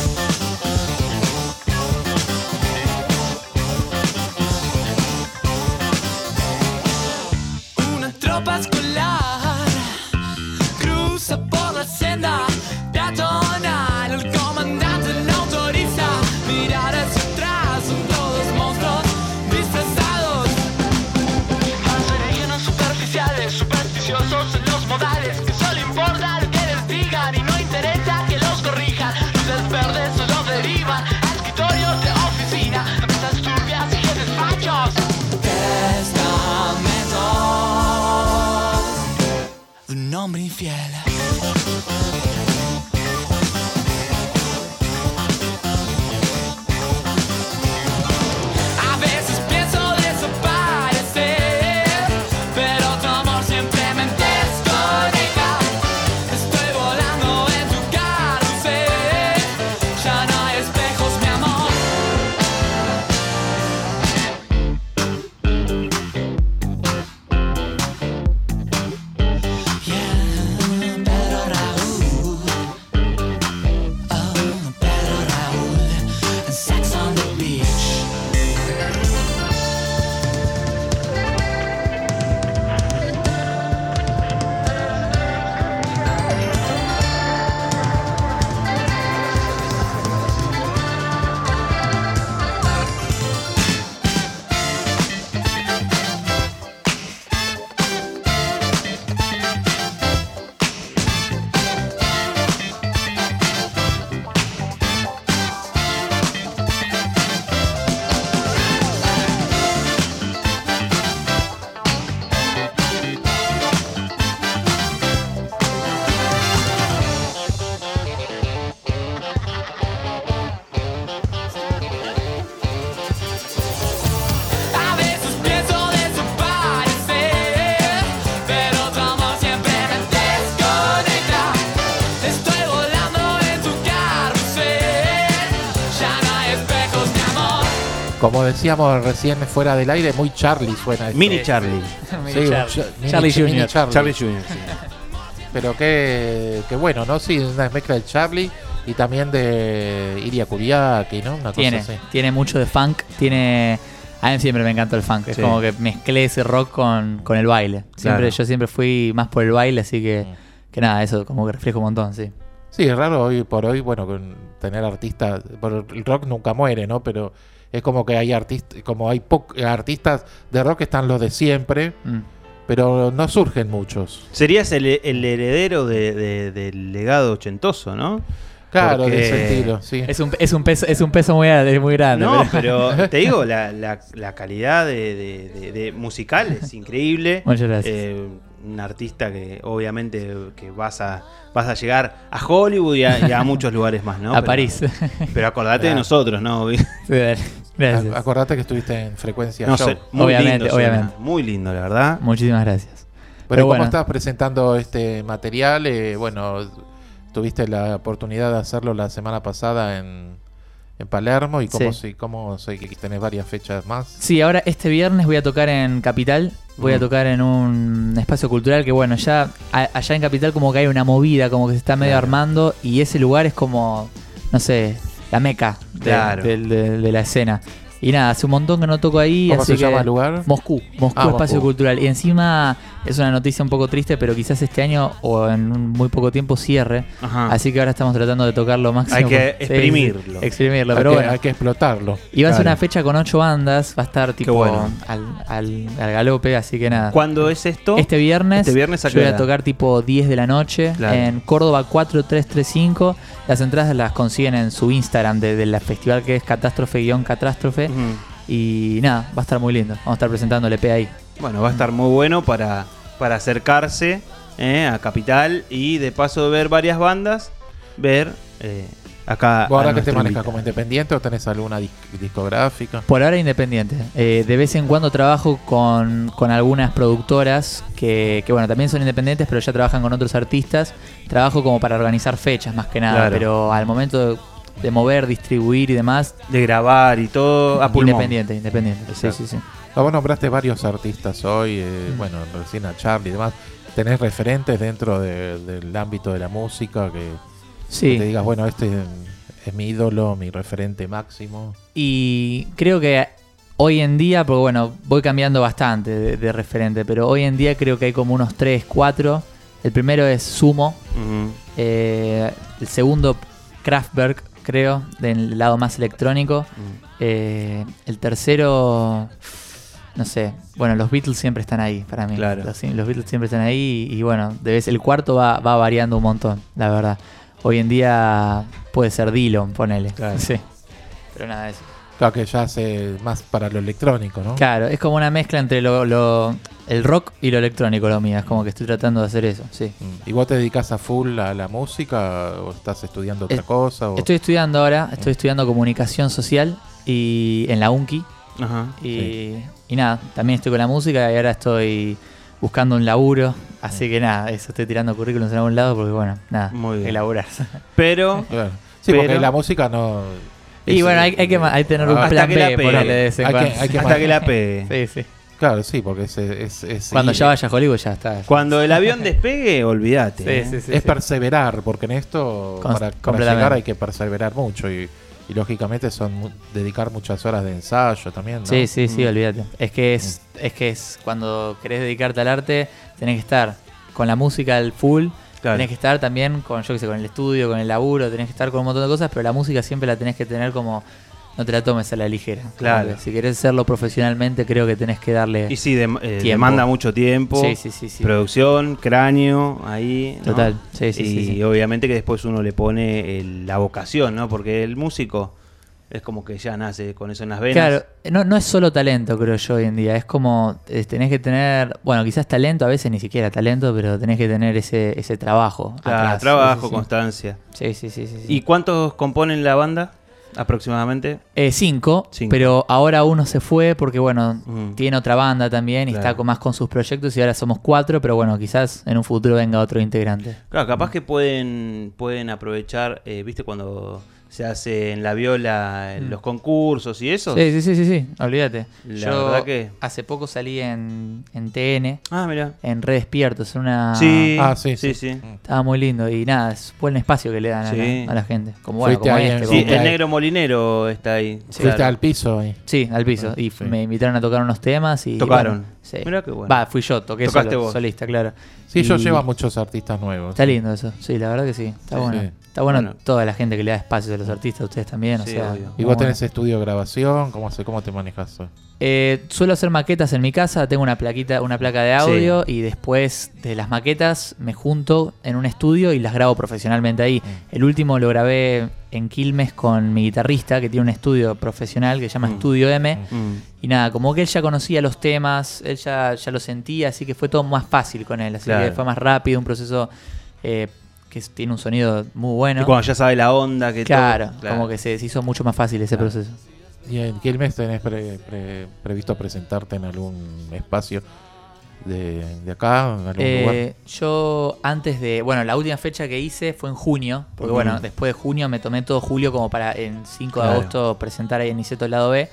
Una tropa escolar cruza por la senda peatonal. El comandante le autoriza mirar hacia atrás. Son todos monstruos disfrazados. Rellenos superficiales, supersticiosos en los modales. Que solo importa lo que les digan y no interesa que los corrijan. Luces verdes solo derivan a escritorios de oficina, mesas turbias y despachos. Testamentos de un hombre infiel. A veces pienso desaparecer, pero tu amor siempre me desconecta. Estoy volando en tu carrusel, ya no hay espejos, mi amor. Pedro Raúl, oh, Pedro Raúl, and Sex on the Beach. A veces pienso desaparecer, pero tu amor siempre me desconecta. Estoy volando en tu carrusel, ya no hay espejos, mi amor.
Como decíamos recién fuera del aire, muy Charlie suena esto.
Mini Charlie.
Sí,
Mini Charlie
mini
Jr.
Charlie Jr., sí.
Pero qué bueno, ¿no? Sí, una mezcla de Charlie y también de Iria Kuriaki, ¿no? Una cosa así.
Tiene mucho de funk, a mí siempre me encantó el funk, es
Sí.
como que mezclé ese rock con el baile.
Claro.
Yo siempre fui más por el baile, así que nada, eso como que refleja un montón, sí.
Sí, es raro hoy por hoy, bueno, con tener artistas, pero el rock nunca muere, ¿no? Pero es como que hay artistas, artistas de rock, están los de siempre, pero no surgen muchos.
Serías el heredero del legado ochentoso, ¿no?
Claro,
Porque-
de ese estilo, sí.
Es un peso muy grande.
No, pero te digo, la calidad de musical es increíble.
Muchas gracias.
Un artista que obviamente que vas a llegar a Hollywood y a muchos lugares más, ¿no?
A París.
Pero acordate de nosotros, ¿no?
Sí, dale. Gracias.
Acordate que estuviste en Frecuencia
No
Show.
sé, muy
Obviamente,
lindo,
obviamente.
suena, muy lindo, la verdad.
Muchísimas gracias.
Pero ¿cómo
bueno,
estás presentando este material? Bueno, tuviste la oportunidad de hacerlo la semana pasada en Palermo y cómo sé que tenés varias fechas más.
sí, ahora este viernes voy a tocar en Capital. Voy a tocar en un espacio cultural que, bueno, ya allá en Capital como que hay una movida, como que se está medio armando, y ese lugar es como, no sé, la meca de la escena. Y nada, hace un montón que no toco ahí.
¿Cómo
así
se llama el lugar?
Moscú Espacio Cultural. Y encima es una noticia un poco triste, pero quizás este año o en muy poco tiempo cierre.
Ajá.
Así que ahora estamos tratando de tocar lo máximo.
Hay que exprimirlo.
Exprimirlo,
Hay
pero
que-
bueno.
hay que explotarlo.
Y va a ser
Claro.
una fecha con 8 bandas, va a estar tipo
bueno.
al galope, así que nada.
¿Cuándo es esto?
Este viernes,
Este viernes, ¿a
yo
qué
voy a
hora?
tocar tipo 10 de la noche
Claro.
en Córdoba 4335. Las entradas las consiguen en su Instagram de la festival que es catástrofe-catástrofe. Y nada, va a estar muy lindo. Vamos a estar presentando el EP ahí.
Bueno, va a estar muy bueno para acercarse a Capital y de paso ver varias bandas, ver acá.
¿Vos ahora
a
que te
nuestro
manejas
invitado.
como independiente o tenés alguna discográfica?
Por ahora independiente. De vez en cuando trabajo con algunas productoras que bueno, también son independientes, pero ya trabajan con otros artistas. Trabajo como para organizar fechas más que nada,
Claro.
pero al momento de mover, distribuir y demás,
de grabar y todo a pulmón.
Independiente. Sí,
Exacto.
sí, sí.
Vos nombraste varios artistas hoy, bueno, recién a Charlie y demás. ¿Tenés referentes dentro del ámbito de la música que te digas, bueno, este es mi ídolo, mi referente máximo?
Y creo que hoy en día, porque bueno, voy cambiando bastante de referente, pero hoy en día creo que hay como unos 3, 4. El primero es Sumo, el segundo Kraftwerk, creo, del lado más electrónico. El tercero, no sé, bueno, los Beatles siempre están ahí para mí.
Claro.
Los Beatles siempre están ahí y bueno, el cuarto va variando un montón, la verdad. Hoy en día puede ser Dylan, ponele.
Claro.
Sí. Pero nada de eso.
Claro, que ya hace más para lo electrónico, ¿no?
Claro, es como una mezcla entre el rock y lo electrónico lo mío. Es como que estoy tratando de hacer eso, sí.
¿Y vos te dedicas a full a la música o estás estudiando otra cosa? O...
Estoy estudiando ahora, estoy estudiando comunicación social y en la UNCI.
Ajá,
y nada, también estoy con la música y ahora estoy buscando un laburo. Así que nada, eso estoy tirando currículums en algún lado porque bueno, nada,
Muy bien.
hay que laburar.
Pero,
Claro. Sí, porque la música no...
Y
es,
bueno, hay que tener un
hasta
plan
que la
B,
pegue.
ponele de vez en
Hay que-
cuando.
hay que
hasta que la pegue.
Sí, sí.
Claro, sí, porque es
Cuando
seguir.
ya vaya a Hollywood ya está.
Cuando el avión despegue, olvídate.
Sí, sí, sí,
es
sí.
perseverar, porque en esto para
completamente.
llegar hay que perseverar mucho y lógicamente dedicar muchas horas de ensayo también, ¿no?
Sí, sí, sí, olvídate. Es que es cuando querés dedicarte al arte, tenés que estar con la música al full,
Claro.
tenés que estar también con, yo qué sé, con el estudio, con el laburo, tenés que estar con un montón de cosas, pero la música siempre la tenés que tener como, no te la tomes a la ligera.
Claro.
Como que si querés hacerlo profesionalmente, creo que tenés que darle
Y sí,
tiempo.
demanda mucho tiempo.
Sí, sí, sí, sí.
Producción, cráneo, ahí. ¿no?
Total, sí, sí,
y
sí, sí.
obviamente que después uno le pone la vocación, ¿no? Porque el músico es como que ya nace con eso en las venas.
Claro, no es solo talento, creo yo, hoy en día. Es como, tenés que tener, bueno, quizás talento, a veces ni siquiera talento, pero tenés que tener ese trabajo.
Claro,
atrás.
trabajo,
Sí, sí, sí.
constancia.
Sí, sí, sí, sí, sí.
¿Y cuántos componen la banda aproximadamente?
5, pero ahora uno se fue porque, bueno, tiene otra banda también y
Claro.
está más con sus proyectos y ahora somos 4, pero bueno, quizás en un futuro venga otro integrante.
Claro, capaz que pueden aprovechar, ¿viste? Cuando se hace en la viola los concursos y eso.
Sí, sí, sí, sí, sí, olvídate.
La
Yo
verdad que...
hace poco salí en TN,
mirá.
en Re Despiertos, en una...
Sí,
sí.
Estaba muy lindo y nada, es buen espacio que le dan
Sí.
a la gente. Como bueno,
Fuiste
como
ahí
este.
en-
Sí,
como-
el negro molinero está ahí.
Fuiste al piso ahí.
Sí, al piso. Y
Sí.
me invitaron a tocar unos temas y...
Tocaron.
bueno, sí.
Mirá qué bueno.
Va, fui yo, toqué
Tocaste
solo,
vos.
solista, claro.
Sí,
Y-
yo llevo a muchos artistas nuevos.
Está lindo eso, sí, la verdad que sí, está
Sí,
bueno.
sí.
Está bueno,
Bueno.
toda la gente que le da espacios a los artistas, ustedes también, o
Sí,
sea.
obvio.
¿Y
muy
vos
bueno.
tenés estudio de grabación? ¿Cómo te manejas?
Suelo hacer maquetas en mi casa, tengo una placa de audio y después de las maquetas me junto en un estudio y las grabo profesionalmente ahí. El último lo grabé en Quilmes con mi guitarrista que tiene un estudio profesional que se llama Estudio M. Y nada, como que él ya conocía los temas, él ya lo sentía, así que fue todo más fácil con él. Así
Claro.
que fue más rápido, un proceso que tiene un sonido muy bueno.
Y cuando ya sabe la onda que
Claro,
todo. Claro.
como que se hizo mucho más fácil ese proceso.
¿Y en Quilmes tenés previsto presentarte en algún espacio de acá? ¿En algún lugar?
Yo antes de... Bueno, la última fecha que hice fue en junio, porque
Ujú.
bueno, después de junio me tomé todo julio como para en 5 de
Claro.
agosto presentar ahí en Niceto el lado B.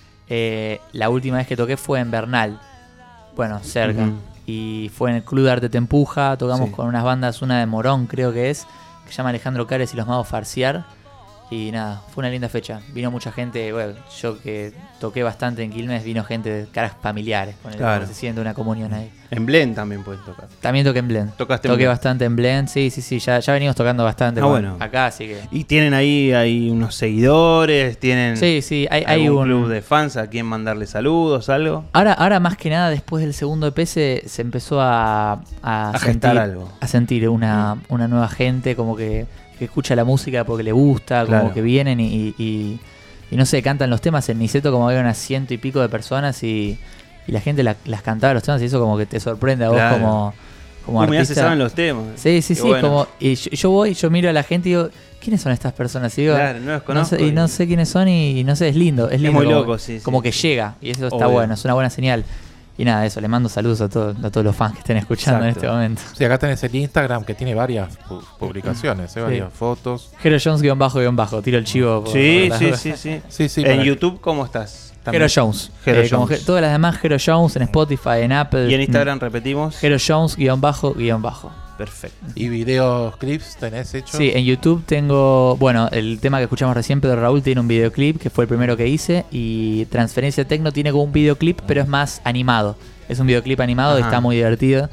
La última vez que toqué fue en Bernal, bueno, cerca.
Ujú.
Y fue en el Club de Arte Tempuja, tocamos
Sí.
con unas bandas, una de Morón creo que se llama Alejandro Cares y los Magos Farciar. Y nada, fue una linda fecha. Vino mucha gente, bueno, yo que toqué bastante en Quilmes, vino gente de caras familiares,
Claro.
se siente una comunión ahí.
En Blend también puedes tocar.
También toqué en Blend.
¿Tocaste en
Toqué
Blend?
bastante en Blend, sí, ya venimos tocando bastante
Bueno.
acá, así que...
Y tienen hay unos seguidores, tienen
Sí, hay
algún
un
club de fans a quien mandarle saludos, algo.
Ahora más que nada, después del segundo EP se empezó a
gestar algo.
A sentir una nueva gente como que escucha la música porque le gusta, como
Claro.
que vienen y no sé, cantan los temas. En Niceto como había unas 100 y pico de personas y la gente las cantaba los temas y eso como que te sorprende a vos
Claro.
como
Mirá,
artista.
se saben los temas.
Sí,
Qué bueno.
como, y yo voy, yo miro a la gente y digo, ¿quiénes son estas personas? Y digo,
Claro, no los conozco.
no sé quiénes son y no sé, es lindo. Es lindo
muy
como,
loco, sí,
como
sí.
que llega y eso está
Obvio.
bueno, es una buena señal. Y nada, eso, le mando saludos a todos los fans que estén escuchando en
Exacto.
este momento.
Sí, acá tenés el Instagram que tiene varias publicaciones, varias fotos.
Hero Jones __, tiro el chivo.
Sí.
Sí,
En
para-
YouTube, ¿cómo estás?
Hero Jones.
Hero
Como
Jones.
todas las demás, Hero Jones en Spotify, en Apple.
Y en Instagram repetimos.
Hero Jones __.
Perfecto.
¿Y videoclips tenés hecho?
Sí, en YouTube tengo, bueno, el tema que escuchamos recién, Pedro Raúl, tiene un videoclip que fue el primero que hice. Y Transferencia Tecno tiene como un videoclip, pero es más animado. Es un videoclip animado y
Ajá.
está muy divertido.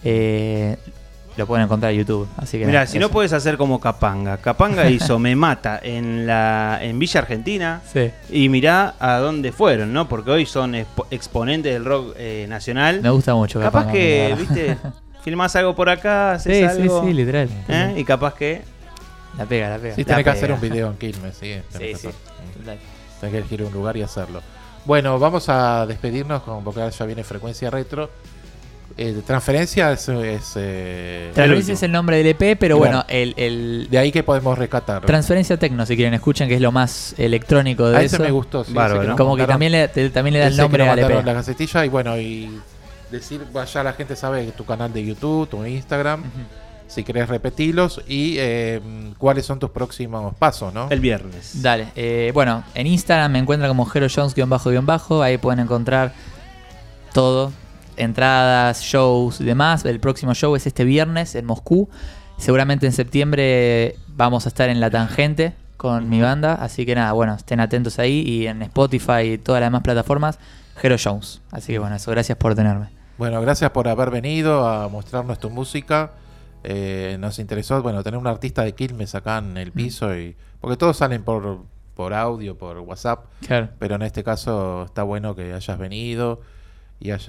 Lo pueden encontrar en YouTube. Así que
Mirá,
nada,
si
eso.
no puedes hacer como Capanga. Capanga hizo Me Mata en Villa Argentina.
Sí.
Y mirá a dónde fueron, ¿no? Porque hoy son exponentes del rock nacional.
Me gusta mucho
Capaz
Capanga,
que,
la verdad.
viste, filmás algo por acá, haces algo.
Sí, literal.
¿eh? Y capaz que...
La pega.
Sí, tenés que hacer un video en Quilmes, sí. Tenés que hacer. Tenés que elegir un lugar y hacerlo. Bueno, vamos a despedirnos porque ya viene Frecuencia Retro. Transferencia es
Transferencia es el nombre del EP, pero
Claro.
bueno, el
de ahí que podemos rescatar.
Transferencia Tecno, si quieren, escuchen, que es lo más electrónico de
A
eso.
ese me gustó, sí,
Bárbaro.
ese nos
Como que
mandaron.
también le da el
Ese
nombre
que nos
al EP.
mandaron la gacetilla y bueno, y decir, ya la gente sabe tu canal de YouTube, tu Instagram, si querés repetirlos y cuáles son tus próximos pasos, ¿no?
El viernes.
Dale, bueno, en Instagram me encuentran como Hero Jones __, ahí pueden encontrar todo, entradas, shows y demás. El próximo show es este viernes en Moscú. Seguramente en septiembre vamos a estar en La Tangente con mi banda, así que nada, bueno, estén atentos ahí y en Spotify y todas las demás plataformas, Hero Jones. Así que bueno, eso, gracias por tenerme.
Bueno, gracias por haber venido a mostrarnos tu música. Nos interesó, bueno, tener un artista de Quilmes acá en el piso porque todos salen por audio, por WhatsApp,
Claro.
pero en este caso está bueno que hayas venido y te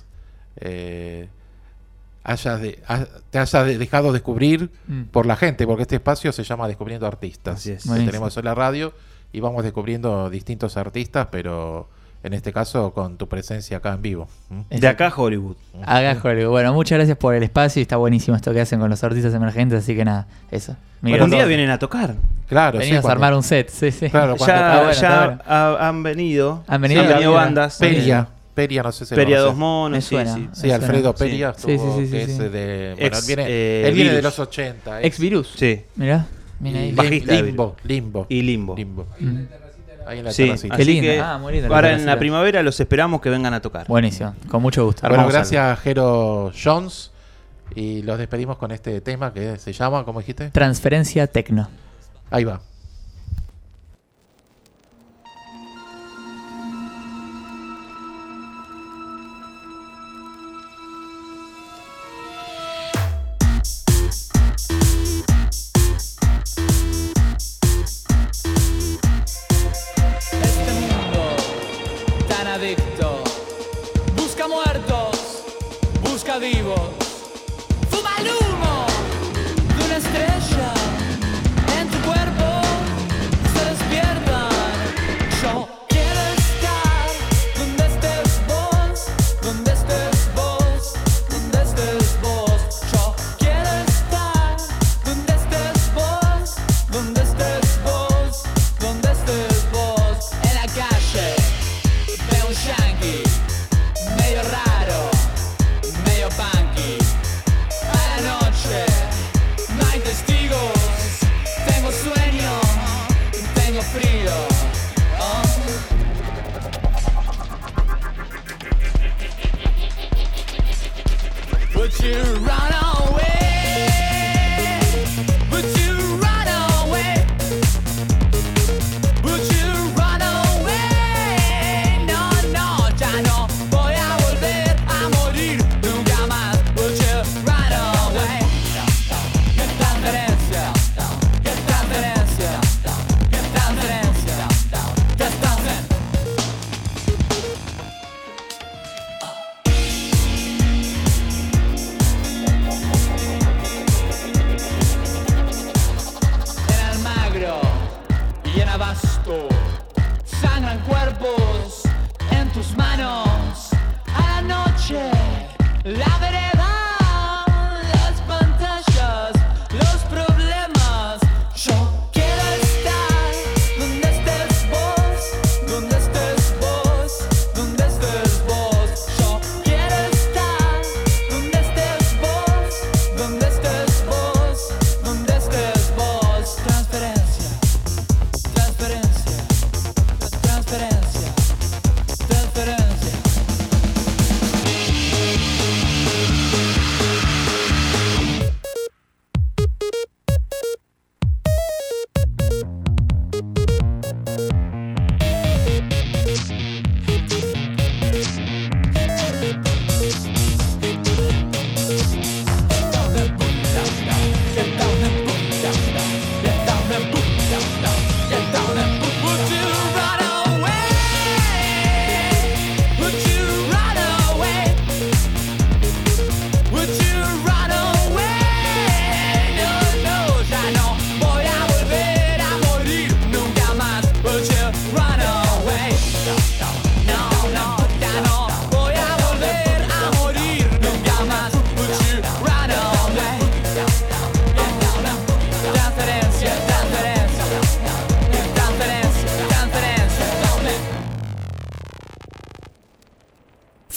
hayas dejado descubrir por la gente, porque este espacio se llama Descubriendo Artistas.
Así es.
Que
Buenísimo.
tenemos en la radio y vamos descubriendo distintos artistas, pero en este caso con tu presencia acá en vivo.
De acá a Hollywood.
Haga Hollywood. Bueno, muchas gracias por el espacio y está buenísimo esto que hacen con los artistas emergentes, así que nada, eso.
Bueno, un día vienen a tocar.
Claro,
venimos a armar un set, sí.
Claro,
Han venido.
Han venido,
sí, han venido bandas.
Peria, no sé si
Peria
lo
Dos
conoces.
Monos,
Me
sí,
suena.
sí.
Sí, Alfredo Peria
Sí,
estuvo,
sí,
que
sí.
es de... Bueno,
Ex,
él viene de
Virus.
los 80.
Ex Virus.
Sí.
Mirá, mira
Y
ahí.
Bajista de
Limbo.
Y Limbo.
Ahí en la
Sí,
terracita.
Qué
así
linda.
que
Muy linda la
ahora en
terracita.
la primavera los esperamos que vengan a tocar.
Buenísimo, con mucho gusto.
Bueno,
Armamos
gracias Jero Jones. Y los despedimos con este tema que se llama, ¿cómo dijiste?
Transferencia Tecno.
Ahí va.
Este mundo tan adicto busca muertos, busca vivos. Fuma el humo de una estrella en tu cuerpo.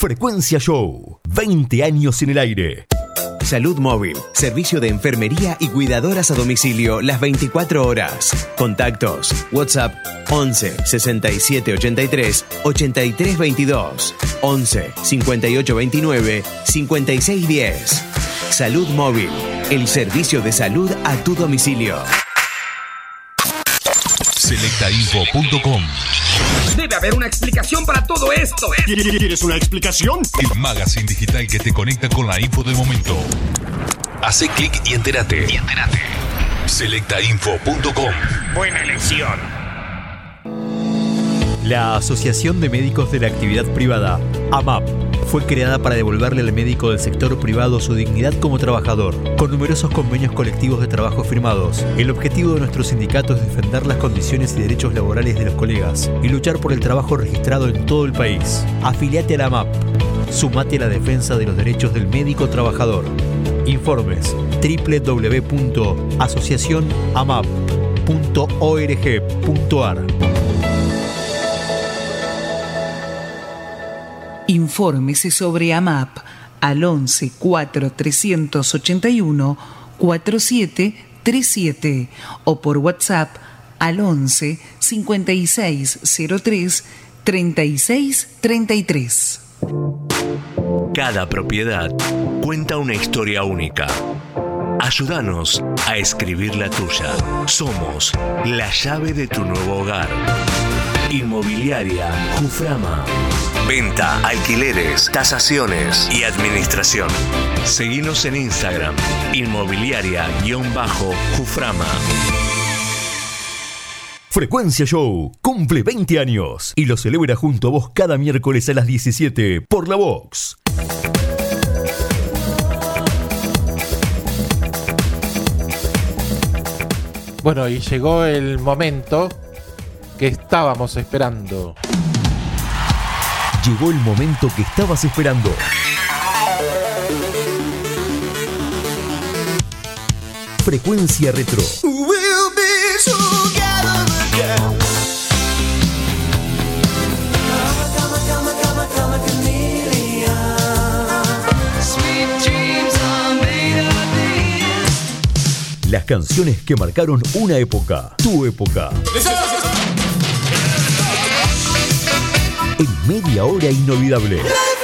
Frecuencia Show, 20 años en el aire.
Salud Móvil, servicio de enfermería y cuidadoras a domicilio las 24 horas. Contactos, WhatsApp 11 67 83 83 22, 11 58 29 56 10. Salud Móvil, el servicio de salud a tu domicilio.
Selectainfo.com.
Debe haber una explicación para todo esto.
¿Quieres una explicación?
El magazine digital que te conecta con la info del momento. Hace clic y entérate. Selectainfo.com.
Buena elección.
La Asociación de Médicos de la Actividad Privada, AMAP, fue creada para devolverle al médico del sector privado su dignidad como trabajador, con numerosos convenios colectivos de trabajo firmados. El objetivo de nuestro sindicato es defender las condiciones y derechos laborales de los colegas y luchar por el trabajo registrado en todo el país. Afiliate a la AMAP. Sumate a la defensa de los derechos del médico trabajador. Informes: www.asociacionamap.org.ar.
Infórmese sobre AMAP al 11 4 381 4737 o por WhatsApp al 11 5603 3633.
Cada propiedad cuenta una historia única. Ayúdanos a escribir la tuya. Somos la llave de tu nuevo hogar. Inmobiliaria Juframa. Venta, alquileres, tasaciones y administración. Seguinos en Instagram, inmobiliaria_Juframa.
Frecuencia Show cumple 20 años y lo celebra junto a vos cada miércoles a las 17 por La Vox.
Bueno, y llegó el momento que estábamos esperando.
Llegó el momento que estabas esperando. Frecuencia Retro. Las canciones que marcaron una época, tu época. En media hora inolvidable.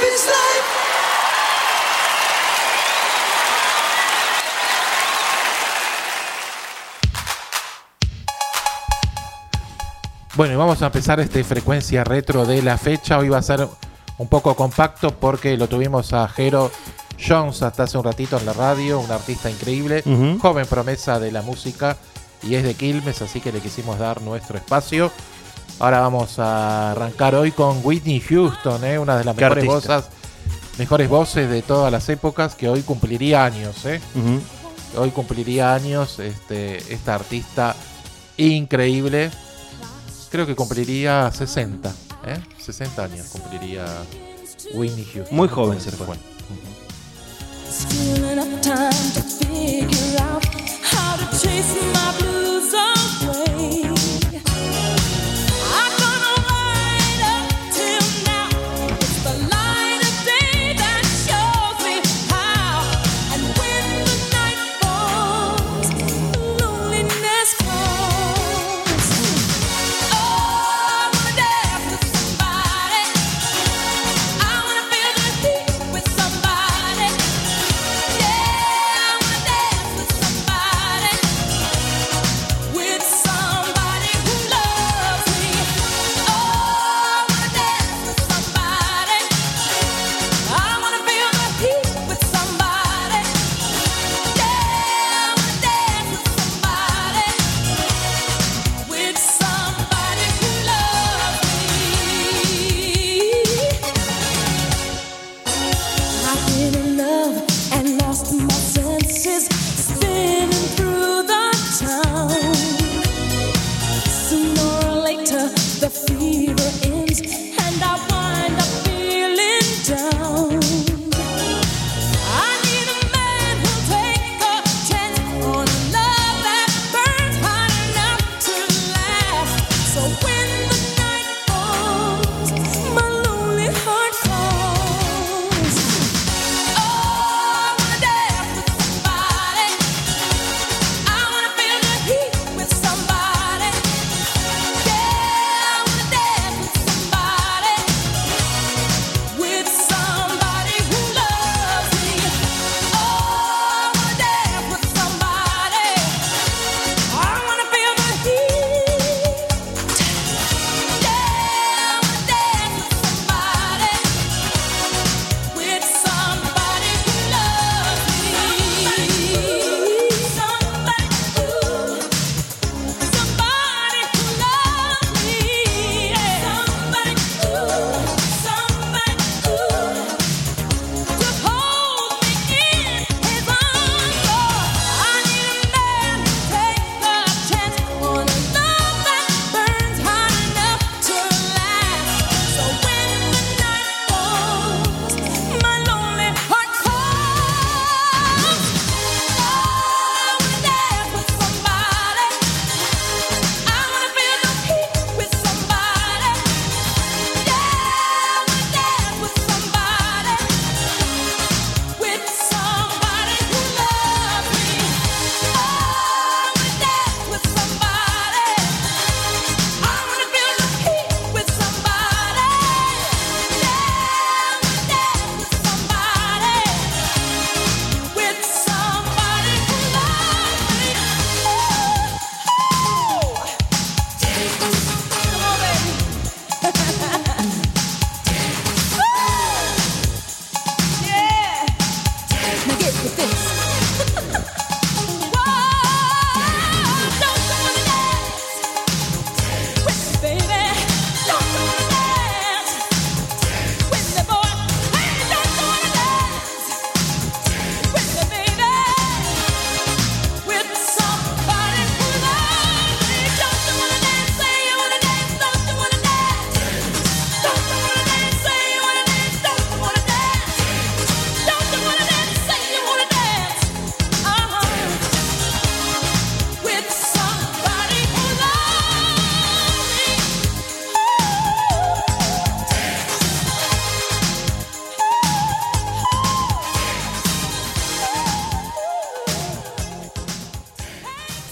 Bueno, y vamos a empezar frecuencia retro de la fecha. Hoy va a ser un poco compacto porque lo tuvimos a Jero Jones hasta hace un ratito en la radio, un artista increíble, joven promesa de la música y es de Quilmes, así que le quisimos dar nuestro espacio. Ahora vamos a arrancar hoy con Whitney Houston, una de las mejores voces de todas las épocas, que hoy cumpliría años. Hoy cumpliría años esta artista increíble. Creo que cumpliría 60. 60 años cumpliría Whitney Houston.
Muy joven se fue.
Still enough time to figure out how to chase my blues away. I'm gonna ride up till now. It's the light of day that shows me how. And when the night falls, loneliness calls. Oh, I wanna dance with somebody. I wanna feel the heat with somebody. Yeah, I wanna dance with somebody.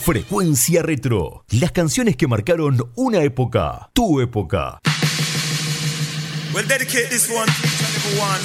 Frecuencia Retro. Las canciones que marcaron una época. Tu época.
We'll dedicate this one to each and every one.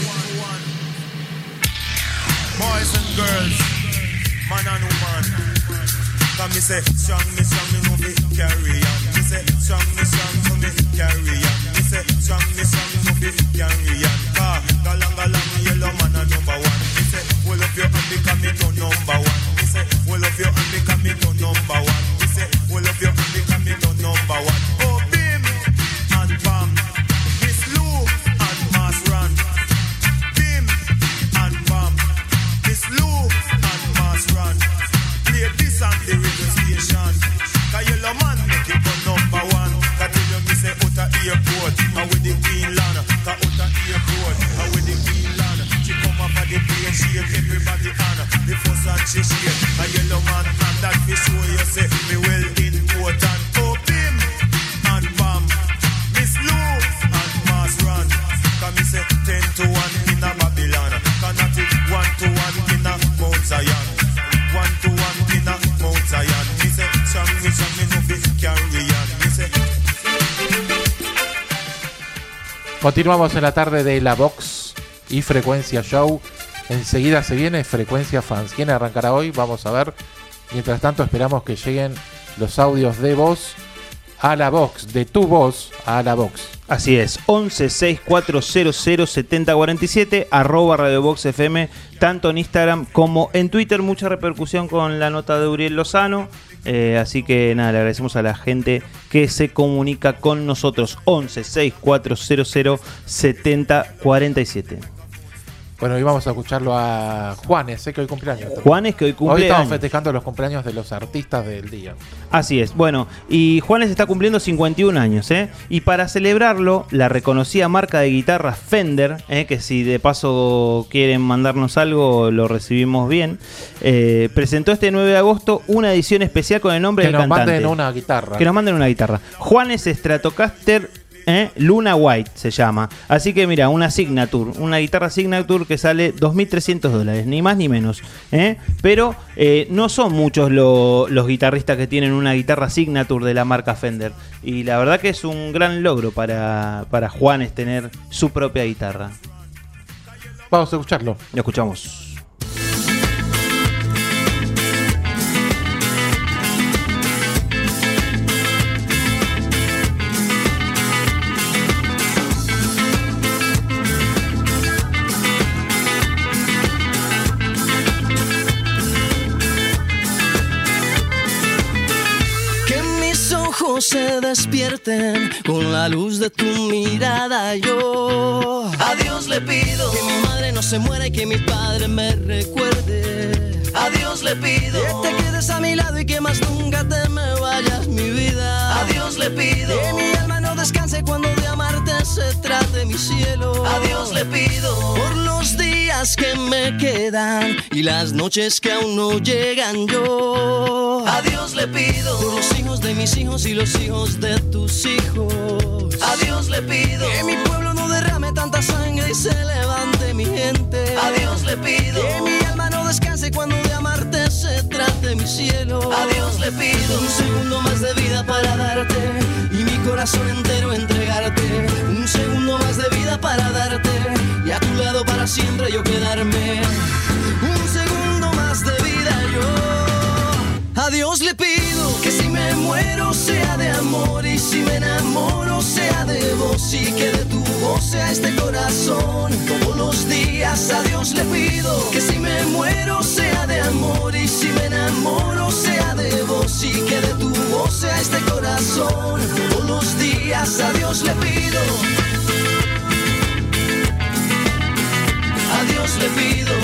Boys and girls, man and woman. Come me say, strong me know me carry on. Me say, strong so me carry on. Me say, strong know me carry on. Galang, yellow man a number one. Me say, well up your hand because me to number one. Me say, well up your hand because me to number one. Me say, well up your hand because me to number one. Oh, bim and bam. Miss Lou and Mass Run. Bim and bam. Miss Lou and Mass Run. Play this on the radio station. Cause yellow man make it go number one. Cause tell you me say out of airport. And with the Queen Land. Cause out of airport. And with the Queen Land. She come up at the plane. She give everybody honor. The first and she shake. A yellow man and that fi show you say me well important. Oh bim and bam. Miss Lou and Mass Run. Cause me say 10 to 1 in a Babylon. Cause not it 1 to 1 in a Mount Zion. 1 to 1 in a Mount Zion. Me say strong me no fi carry on. Me say.
Continuamos en la tarde de La Vox y Frecuencia Show. Enseguida se viene Frecuencia Fans. ¿Quién arrancará hoy? Vamos a ver. Mientras tanto esperamos que lleguen los audios de voz a la Vox, de tu voz a la Vox.
Así es, 1164007047, @RadioVoxFM, tanto en Instagram como en Twitter. Mucha repercusión con la nota de Uriel Lozano. Así que nada, le agradecemos a la gente que se comunica con nosotros. 1164007047.
Bueno, y vamos a escucharlo a Juanes, que hoy cumpleaños.
Juanes, que hoy cumple
Hoy estamos
años.
festejando los cumpleaños de los artistas del día.
Así es, bueno, y Juanes está cumpliendo 51 años, y para celebrarlo, la reconocida marca de guitarras Fender, que si de paso quieren mandarnos algo, lo recibimos bien, presentó este 9 de agosto una edición especial con el nombre del cantante.
Que nos manden una guitarra.
Que nos manden una guitarra. Juanes Stratocaster Luna White se llama. Así que mira, una Signature, una guitarra Signature que sale $2.300, ni más ni menos. Pero no son muchos los guitarristas que tienen una guitarra Signature de la marca Fender. Y la verdad que es un gran logro para Juanes tener su propia guitarra.
Vamos a escucharlo.
Lo escuchamos.
Se despierten con la luz de tu mirada. Yo a Dios le pido que mi madre no se muera y que mi padre me recuerde. A Dios le pido que te quedes a mi lado y que más nunca te me vayas, mi vida. A Dios le pido que mi alma no descanse cuando de amarte se trate, mi cielo. A Dios le pido por los días que me quedan y las noches que aún no llegan. Yo a Dios le pido por los hijos de mis hijos y los hijos de tus hijos. A Dios le pido que mi pueblo no derrame tanta sangre y se levante mi gente. A Dios le pido que mi alma no descanse cuando de amarte se trate, mi cielo. A Dios le pido un segundo más de vida para darte y mi corazón entero entregarte. Un segundo más de vida para darte y a tu lado para siempre yo quedarme. Un segundo más de vida yo. A Dios le pido que si me muero sea de amor y si me enamoro sea de vos y que de tu voz sea este corazón todos los días. A Dios le pido que si me muero sea de amor y si me enamoro sea de vos y que de tu voz sea este corazón todos los días. A Dios le pido. A Dios le pido.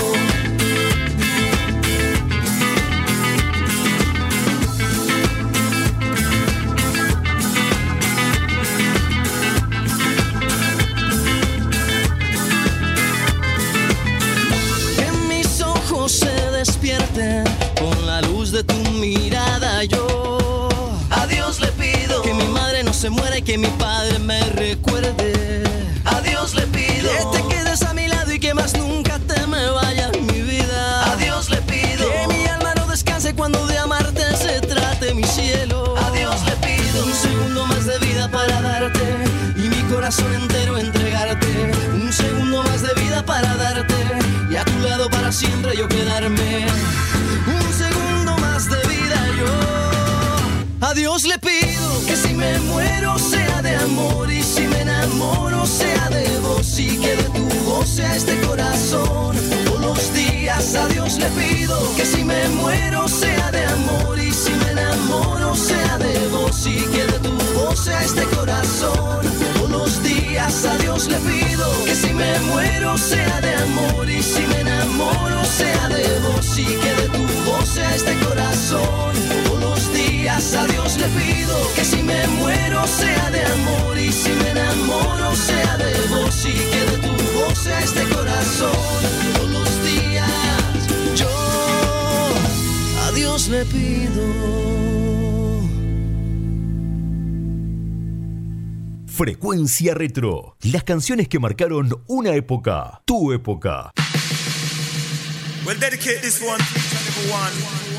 Despierten con la luz de tu mirada. Yo a Dios le pido que mi madre no se muera y que mi padre me recuerde. A Dios le pido que te quedes a mi lado y que más nunca te me vayas, mi vida. A Dios le pido que mi alma no descanse cuando de amarte se trate. mi cielo. A Dios le pido un segundo más de vida para darte y mi corazón entero entregarte. Un segundo más de vida para darte y a tu lado para siempre yo quedarme. Un segundo más de vida yo. A Dios le pido que si me muero sea de amor y si me enamoro sea de vos y que de tu voz sea este corazón todos los días. A Dios le pido que si me muero sea de amor y si me enamoro sea de vos y que de tu voz sea este corazón todos los días. A Dios le pido que si me muero sea de amor y si me enamoro sea de vos y que de tu voz sea este corazón todos los días. A Dios le pido que si me muero sea de amor y si me enamoro sea de vos y que de tu voz sea este corazón todos los días. Yo a Dios le pido.
Frecuencia Retro. Las canciones que marcaron una época. Tu época.
We'll dedicate this one to each and every one.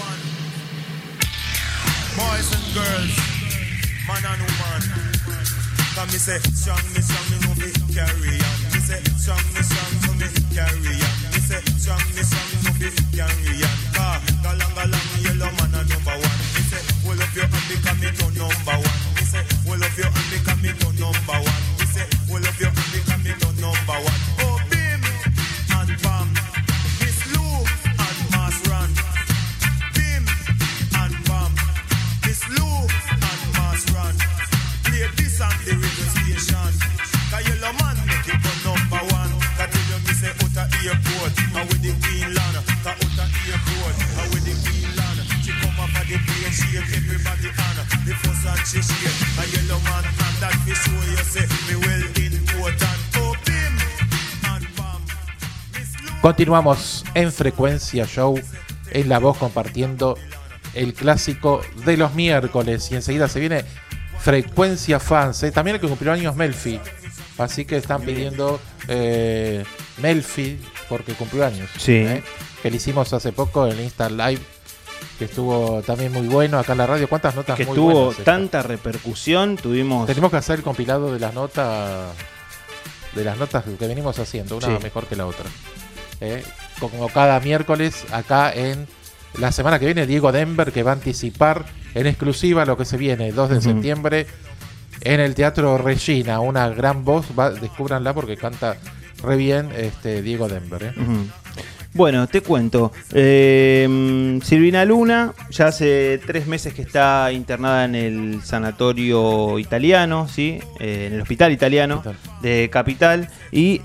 Boys and girls, man and woman. Come me say, strong, me know me carry on. Me say, strong, so me carry on. Me say, strong, know me carry on. Galang, yellow man a number one. Me say, well of your hand become me to number one. Me say, well of your hand become me to number one. Me say, well of your hand become me to number one. Oh, bim and bam, Miss Lou and Mass Run. Bim and bam, Miss Lou and Mass Run. Play this on the radio station. Cause yellow man make it go number one. Cause tell you me say out of airport, and with the Queen Land. Cause out of airport, and with the Queen Land. She come up at the plane, she shake everybody on. The first and she shake a yellow man, and that we show you say me well important. Oh, bim and bam.
Continuamos en Frecuencia Show, en La Voz, compartiendo el clásico de los miércoles. Y enseguida se viene Frecuencia Fans. También el que cumplió años Melfi. Así que están pidiendo Melfi porque cumplió años.
Sí.
Que le hicimos hace poco en Insta Live, que estuvo también muy bueno acá en la radio. ¿Cuántas notas
que
muy
tuvo
buenas?
Tanta repercusión, tenemos
que hacer el compilado de las notas que venimos haciendo, una mejor que la otra. Como cada miércoles acá en la semana que viene, Diego Denver, que va a anticipar en exclusiva lo que se viene 2 de septiembre en el Teatro Regina. Una gran voz, descúbranla porque canta re bien Diego Denver.
Bueno, te cuento. Silvina Luna ya hace 3 meses que está internada en el sanatorio italiano, ¿sí? En el hospital italiano de Capital. Y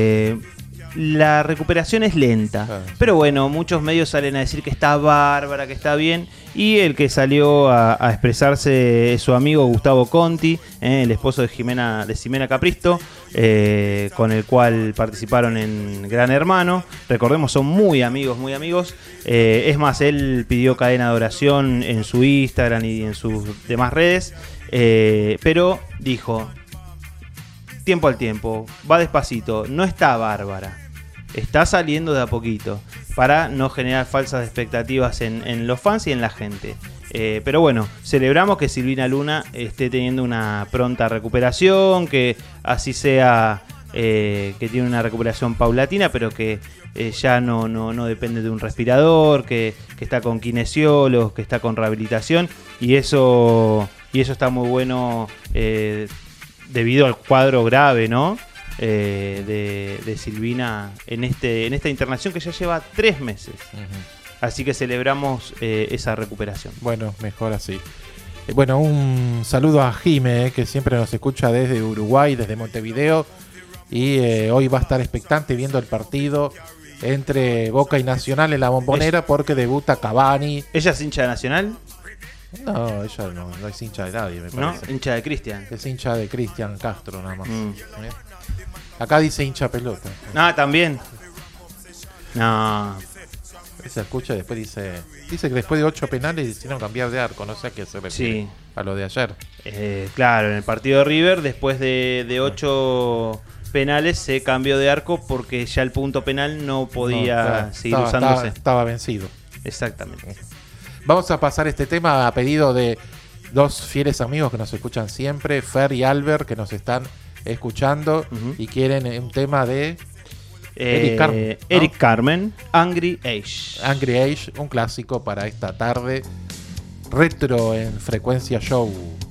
la recuperación es lenta. Pero bueno, muchos medios salen a decir que está bárbara, que está bien. Y el que salió a expresarse es su amigo Gustavo Conti, el esposo de Ximena Capristo, con el cual participaron en Gran Hermano. Recordemos, son muy amigos. Es más, él pidió cadena de oración en su Instagram y en sus demás redes. Pero dijo, tiempo al tiempo, va despacito, no está bárbara. Está saliendo de a poquito para no generar falsas expectativas en los fans y en la gente. Pero bueno, celebramos que Silvina Luna esté teniendo una pronta recuperación, que así sea, que tiene una recuperación paulatina, pero que ya no depende de un respirador, que está con kinesiólogos, que está con rehabilitación, y eso está muy bueno debido al cuadro grave, ¿no? De Silvina en esta internación que ya lleva 3 meses. Así que celebramos esa recuperación.
Bueno, mejor así. Bueno, un saludo a Jime, que siempre nos escucha desde Uruguay, desde Montevideo, y hoy va a estar expectante viendo el partido entre Boca y Nacional en la Bombonera, porque debuta Cavani.
¿Ella es hincha de Nacional?
No, ella no es hincha de nadie, me parece.
¿No? Hincha de Cristian.
Es hincha de Cristian Castro, nada más. Acá dice hincha pelota.
Ah, también. No.
Se escucha y después dice que después de 8 penales decidieron cambiar de arco. No sé a qué se refiere. A lo de ayer.
Claro, en el partido de River, después de 8 penales, se cambió de arco porque ya el punto penal no podía seguir usándose.
Estaba vencido.
Exactamente.
Vamos a pasar este tema a pedido de dos fieles amigos que nos escuchan siempre, Fer y Albert, que nos están escuchando y quieren un tema de Eric Carmen, ¿no?
Eric Carmen, Angry Age.
Angry Age, un clásico para esta tarde retro en Frecuencia Show.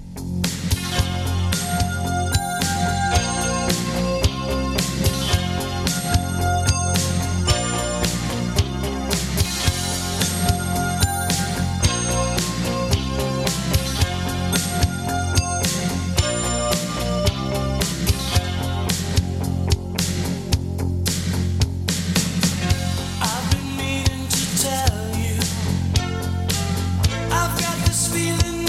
I've got this feeling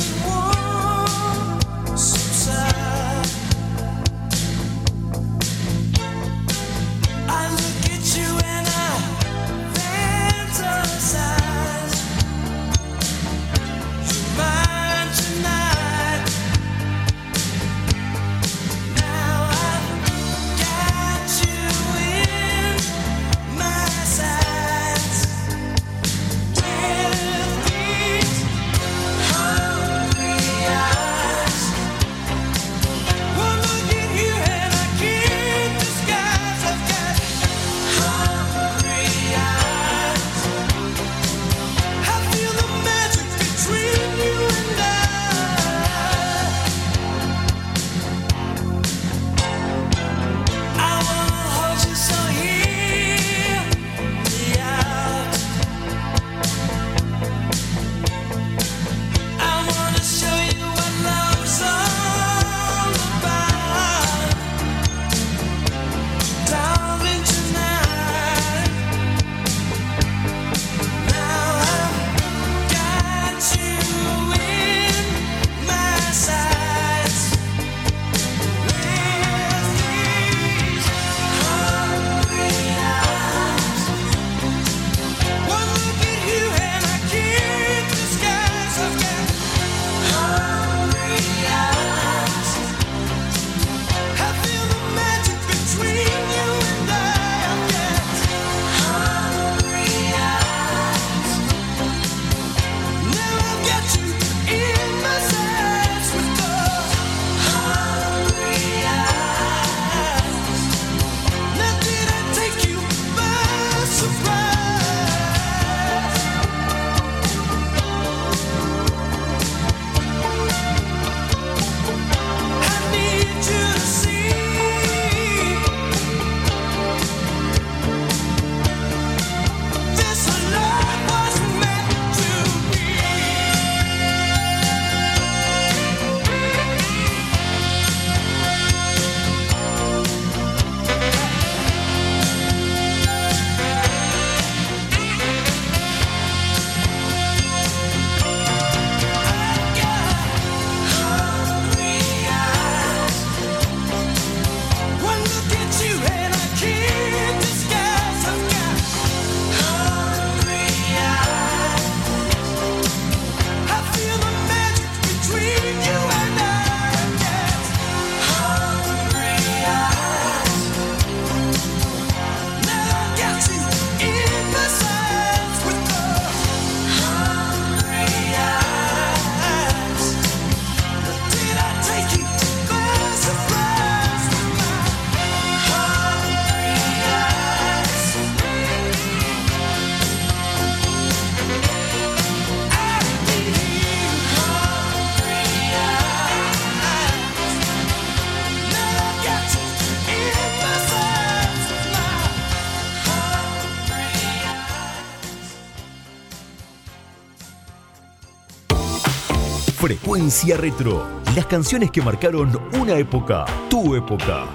Frecuencia Retro. Las canciones que marcaron una época, tu época.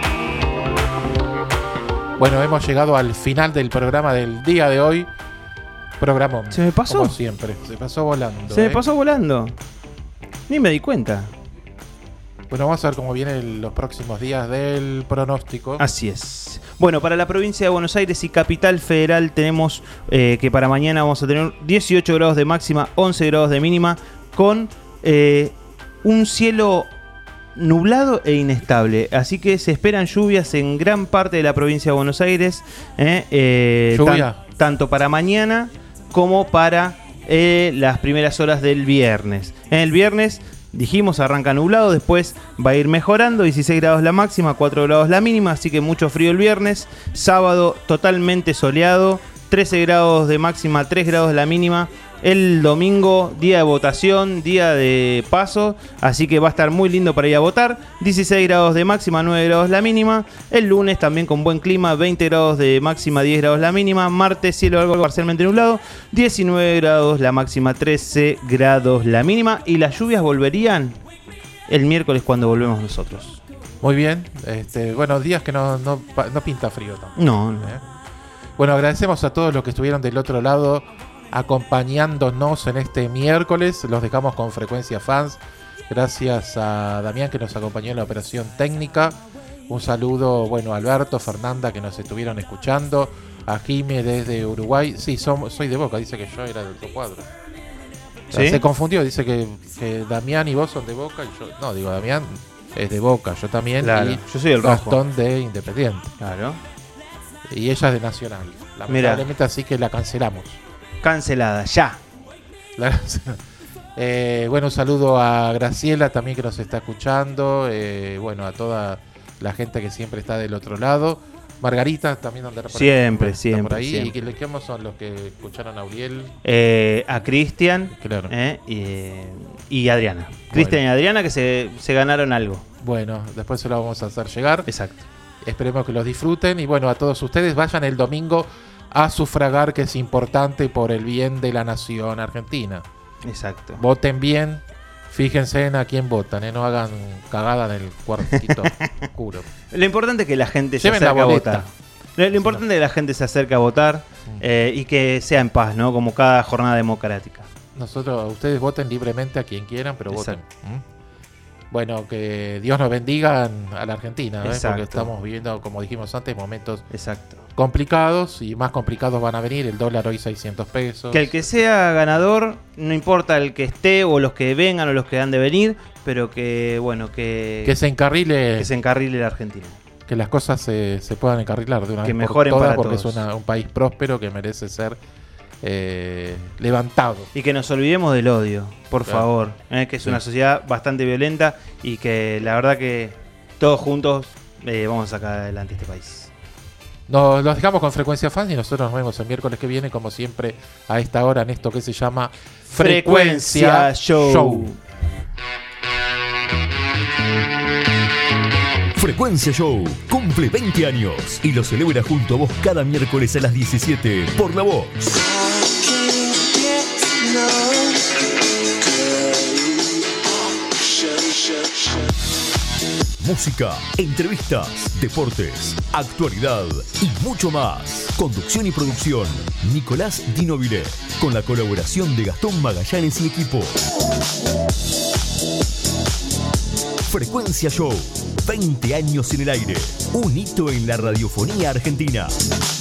Bueno, hemos llegado al final del programa del día de hoy. Programón.
¿Se me pasó?
Como siempre, se pasó volando.
Se me pasó volando. Ni me di cuenta.
Bueno, vamos a ver cómo vienen los próximos días del pronóstico.
Así es. Bueno, para la provincia de Buenos Aires y Capital Federal tenemos que para mañana vamos a tener 18 grados de máxima, 11 grados de mínima, con un cielo nublado e inestable. Así que se esperan lluvias en gran parte de la provincia de Buenos Aires.
¿Lluvia?
Tanto para mañana como para las primeras horas del viernes. En el viernes dijimos arranca nublado, después va a ir mejorando, 16 grados la máxima, 4 grados la mínima, así que mucho frío el viernes. Sábado totalmente soleado, 13 grados de máxima, 3 grados la mínima. El domingo, día de votación, día de paso, así que va a estar muy lindo para ir a votar. 16 grados de máxima, 9 grados la mínima. El lunes también con buen clima, 20 grados de máxima, 10 grados la mínima. Martes, cielo algo parcialmente nublado, 19 grados la máxima, 13 grados la mínima. Y las lluvias volverían el miércoles cuando volvemos nosotros.
Muy bien, buenos días que no pinta frío tampoco.
No.
Bueno, agradecemos a todos los que estuvieron del otro lado acompañándonos en este miércoles. Los dejamos con Frecuencia Fans. Gracias a Damián que nos acompañó en la operación técnica. Un saludo, a Alberto, Fernanda que nos estuvieron escuchando. A Jime desde Uruguay. Sí, soy de Boca, dice que yo era del otro cuadro.
¿Sí?
Se confundió, dice que Damián y vos son de Boca. Y yo, no, digo, Damián es de Boca, yo también.
Claro,
y
yo soy el rojo.
Gastón de Independiente.
Claro.
Y ella es de Nacional. Lamentablemente, así que la cancelamos.
Cancelada, ya.
Un saludo a Graciela también que nos está escuchando. A toda la gente que siempre está del otro lado. Margarita también anda por
siempre.
Por ahí.
Siempre.
¿Y quiénes son los que escucharon a Uriel?
A Cristian,
claro.
Y Adriana. Cristian y Adriana que se ganaron algo.
Bueno, después se lo vamos a hacer llegar.
Exacto.
Esperemos que los disfruten. Y a todos ustedes vayan el domingo a sufragar, que es importante por el bien de la nación argentina.
Exacto.
Voten bien, fíjense en a quién votan, no hagan cagada en el cuartito oscuro.
Lo importante es que la gente se acerque a votar. Lo importante es que la gente se acerque a votar y que sea en paz, ¿no? Como cada jornada democrática.
Ustedes voten libremente a quien quieran, pero voten. Bueno, que Dios nos bendiga a la Argentina, porque estamos viviendo, como dijimos antes, momentos complicados y más complicados van a venir. El dólar hoy 600 pesos.
Que el que sea ganador, no importa el que esté o los que vengan o los que han de venir, pero que
se encarrile.
Que se encarrile la Argentina.
Que las cosas se puedan encarrilar de una vez
mejoren
por todas,
para
porque
todos.
es un país próspero que merece ser levantado.
Y que nos olvidemos del odio, por favor, que es una sociedad bastante violenta y que la verdad que todos juntos vamos a sacar adelante este país.
Nos dejamos con Frecuencia Fans y nosotros nos vemos el miércoles que viene, como siempre, a esta hora en esto que se llama
Frecuencia Show.
Frecuencia Show cumple 20 años y lo celebra junto a vos cada miércoles a las 17 por La Voz. Música, entrevistas, deportes, actualidad y mucho más. Conducción y producción, Nicolás Dinovile, con la colaboración de Gastón Magallanes y equipo. Frecuencia Show, 20 años en el aire, un hito en la radiofonía argentina.